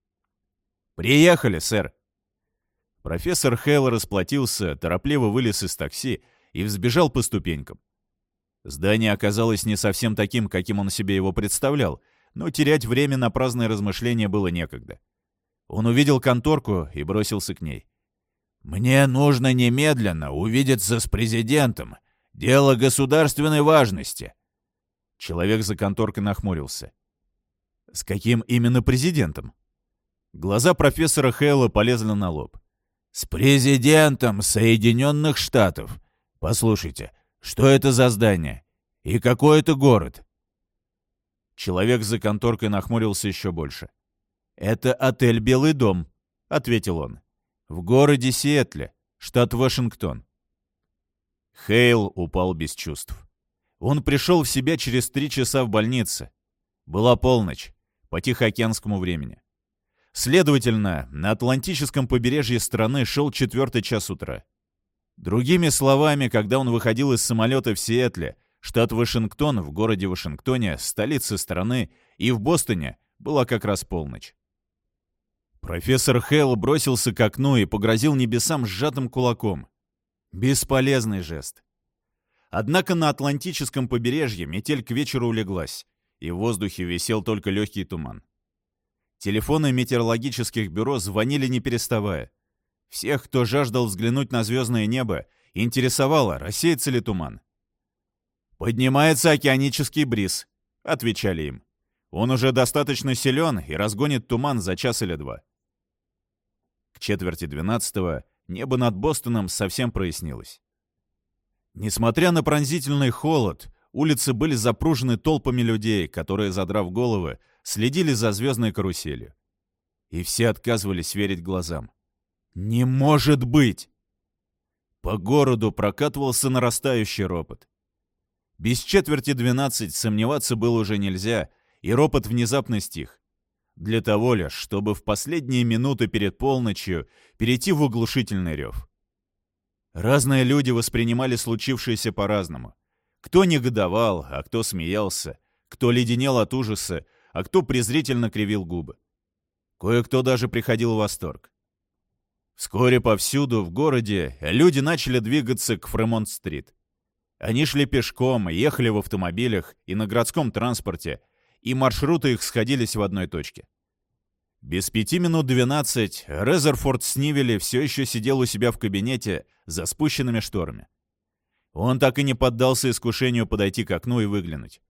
«Приехали, сэр!» Профессор Хейл расплатился, торопливо вылез из такси и взбежал по ступенькам. Здание оказалось не совсем таким, каким он себе его представлял, но терять время на праздные размышления было некогда. Он увидел конторку и бросился к ней. «Мне нужно немедленно увидеться с президентом. Дело государственной важности». Человек за конторкой нахмурился. «С каким именно президентом?» Глаза профессора Хейла полезли на лоб. «С президентом Соединенных Штатов. Послушайте, что это за здание? И какой это город?» Человек за конторкой нахмурился еще больше. «Это отель «Белый дом», — ответил он. «В городе Сиэтле, штат Вашингтон». Хейл упал без чувств. Он пришел в себя через три часа в больнице. Была полночь, по тихоокеанскому времени. Следовательно, на Атлантическом побережье страны шел четвертый час утра. Другими словами, когда он выходил из самолета в Сиэтле, штат Вашингтон, в городе Вашингтоне, столице страны, и в Бостоне была как раз полночь. Профессор Хейл бросился к окну и погрозил небесам сжатым кулаком. Бесполезный жест. Однако на Атлантическом побережье метель к вечеру улеглась, и в воздухе висел только легкий туман. Телефоны метеорологических бюро звонили не переставая. Всех, кто жаждал взглянуть на звездное небо, интересовало, рассеется ли туман. «Поднимается океанический бриз», — отвечали им. «Он уже достаточно силен и разгонит туман за час или два». К четверти двенадцатого небо над Бостоном совсем прояснилось. Несмотря на пронзительный холод, улицы были запружены толпами людей, которые, задрав головы, следили за звездной каруселью. И все отказывались верить глазам. «Не может быть!» По городу прокатывался нарастающий ропот. Без четверти двенадцать сомневаться было уже нельзя, и ропот внезапно стих. Для того лишь, чтобы в последние минуты перед полночью перейти в оглушительный рев. Разные люди воспринимали случившееся по-разному. Кто негодовал, а кто смеялся, кто леденел от ужаса, а кто презрительно кривил губы. Кое-кто даже приходил в восторг. Вскоре повсюду в городе люди начали двигаться к Фремонт-стрит. Они шли пешком, ехали в автомобилях и на городском транспорте, и маршруты их сходились в одной точке. Без пяти минут двенадцать Резерфорд Снивели все еще сидел у себя в кабинете за спущенными шторами. Он так и не поддался искушению подойти к окну и выглянуть.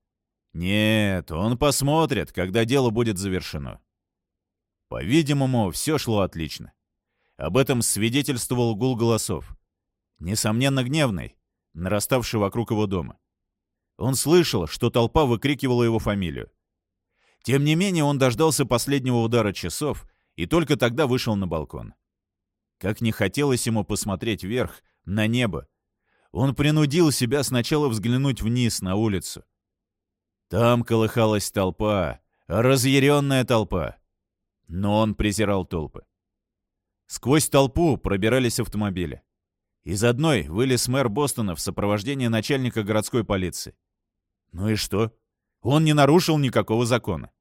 Нет, он посмотрит, когда дело будет завершено. По-видимому, все шло отлично. Об этом свидетельствовал гул голосов. Несомненно, гневный, нараставший вокруг его дома. Он слышал, что толпа выкрикивала его фамилию. Тем не менее, он дождался последнего удара часов и только тогда вышел на балкон. Как не хотелось ему посмотреть вверх, на небо, он принудил себя сначала взглянуть вниз, на улицу. Там колыхалась толпа, разъяренная толпа. Но он презирал толпы. Сквозь толпу пробирались автомобили. Из одной вылез мэр Бостона в сопровождении начальника городской полиции. Ну и что? Он не нарушил никакого закона.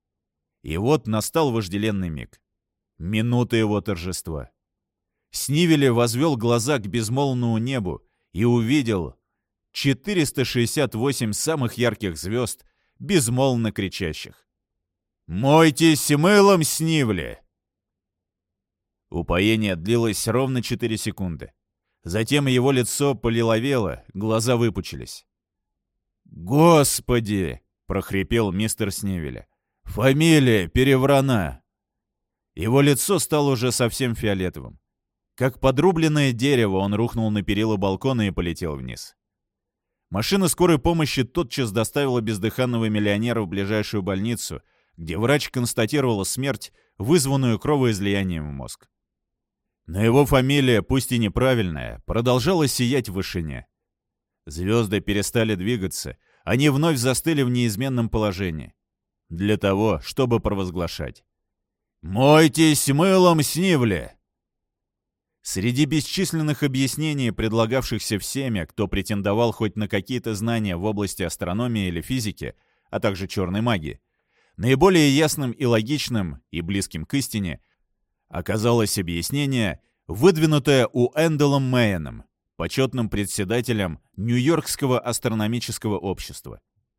И вот настал вожделенный миг. Минута его торжества. Снивели возвел глаза к безмолвному небу и увидел четыреста шестьдесят восемь самых ярких звезд, безмолвно кричащих: «Мойтесь мылом, Снивели!» Упоение длилось ровно четыре секунды. Затем его лицо полиловело, глаза выпучились. «Господи!» — прохрипел мистер Снивели. «Фамилия переврана!» Его лицо стало уже совсем фиолетовым. Как подрубленное дерево он рухнул на перила балкона и полетел вниз. Машина скорой помощи тотчас доставила бездыханного миллионера в ближайшую больницу, где врач констатировал смерть, вызванную кровоизлиянием в мозг. Но его фамилия, пусть и неправильная, продолжала сиять в вышине. Звезды перестали двигаться, они вновь застыли в неизменном положении. Для того, чтобы провозглашать: «Мойтесь мылом, Снивели!» Среди бесчисленных объяснений, предлагавшихся всеми, кто претендовал хоть на какие-то знания в области астрономии или физики, а также черной магии, наиболее ясным и логичным, и близким к истине, оказалось объяснение, выдвинутое Уэнделом Мэйеном, почетным председателем Нью-Йоркского астрономического общества.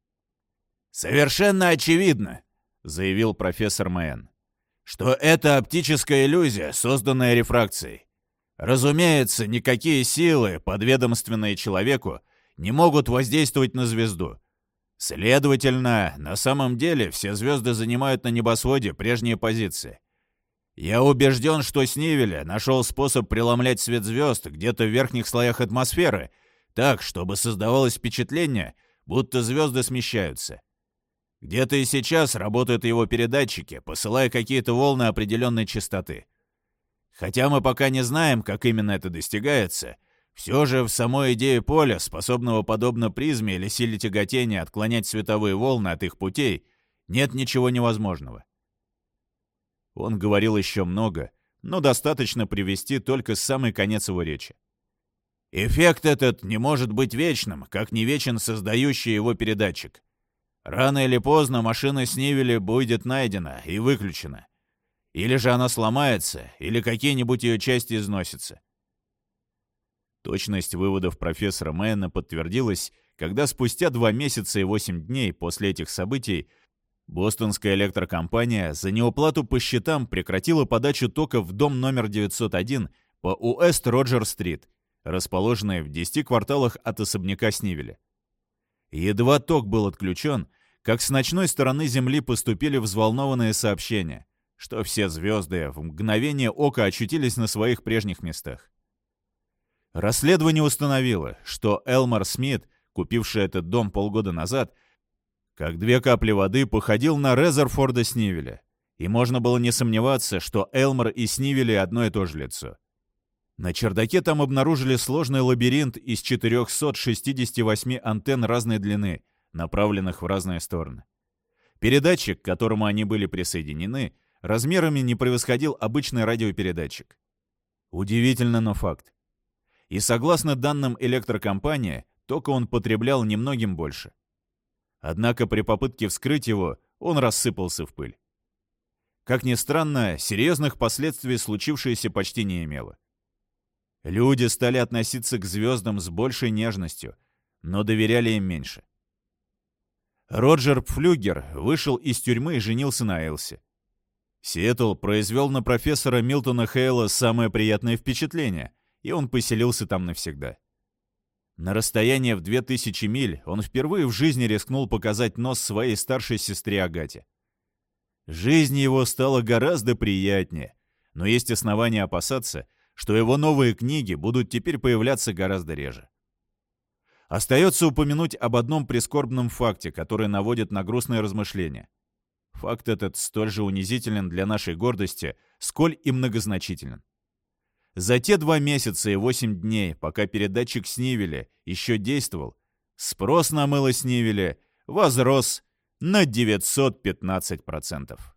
«Совершенно очевидно», — заявил профессор Мэн, «что это оптическая иллюзия, созданная рефракцией. Разумеется, никакие силы, подведомственные человеку, не могут воздействовать на звезду. Следовательно, на самом деле все звезды занимают на небосводе прежние позиции. Я убежден, что Снивель нашел способ преломлять свет звезд где-то в верхних слоях атмосферы, так, чтобы создавалось впечатление, будто звезды смещаются. Где-то и сейчас работают его передатчики, посылая какие-то волны определенной частоты. Хотя мы пока не знаем, как именно это достигается, все же в самой идее поля, способного подобно призме или силе тяготения отклонять световые волны от их путей, нет ничего невозможного. Он говорил еще много, но достаточно привести только самый конец его речи. Эффект этот не может быть вечным, как не вечен создающий его передатчик. Рано или поздно машина Снивеля будет найдена и выключена. Или же она сломается, или какие-нибудь ее части износятся. Точность выводов профессора Мэна подтвердилась, когда спустя два месяца и восемь дней после этих событий Бостонская электрокомпания за неуплату по счетам прекратила подачу тока в дом номер девятьсот один по Уэст-Роджер-стрит, расположенной в десяти кварталах от особняка Снивеля. Едва ток был отключен, как с ночной стороны Земли поступили взволнованные сообщения, что все звезды в мгновение ока очутились на своих прежних местах. Расследование установило, что Элмор Смит, купивший этот дом полгода назад, как две капли воды походил на Резерфорда Снивеля, и можно было не сомневаться, что Элмор и Снивели одно и то же лицо. На чердаке там обнаружили сложный лабиринт из четырехсот шестидесяти восьми антенн разной длины, направленных в разные стороны. Передатчик, к которому они были присоединены, размерами не превосходил обычный радиопередатчик. Удивительно, но факт. И согласно данным электрокомпании, тока он потреблял немногим больше. Однако при попытке вскрыть его он рассыпался в пыль. Как ни странно, серьезных последствий случившееся почти не имело. Люди стали относиться к звездам с большей нежностью, но доверяли им меньше. Роджер Пфлюгер вышел из тюрьмы и женился на Элси. Сиэтл произвел на профессора Милтона Хейла самое приятное впечатление, и он поселился там навсегда. На расстоянии в две тысячи миль он впервые в жизни рискнул показать нос своей старшей сестре Агате. Жизнь его стала гораздо приятнее, но есть основания опасаться, что его новые книги будут теперь появляться гораздо реже. Остается упомянуть об одном прискорбном факте, который наводит на грустные размышления. Факт этот столь же унизителен для нашей гордости, сколь и многозначителен. За те два месяца и восемь дней, пока передатчик Снивеля еще действовал, спрос на мыло Снивеля возрос на девятьсот пятнадцать процентов.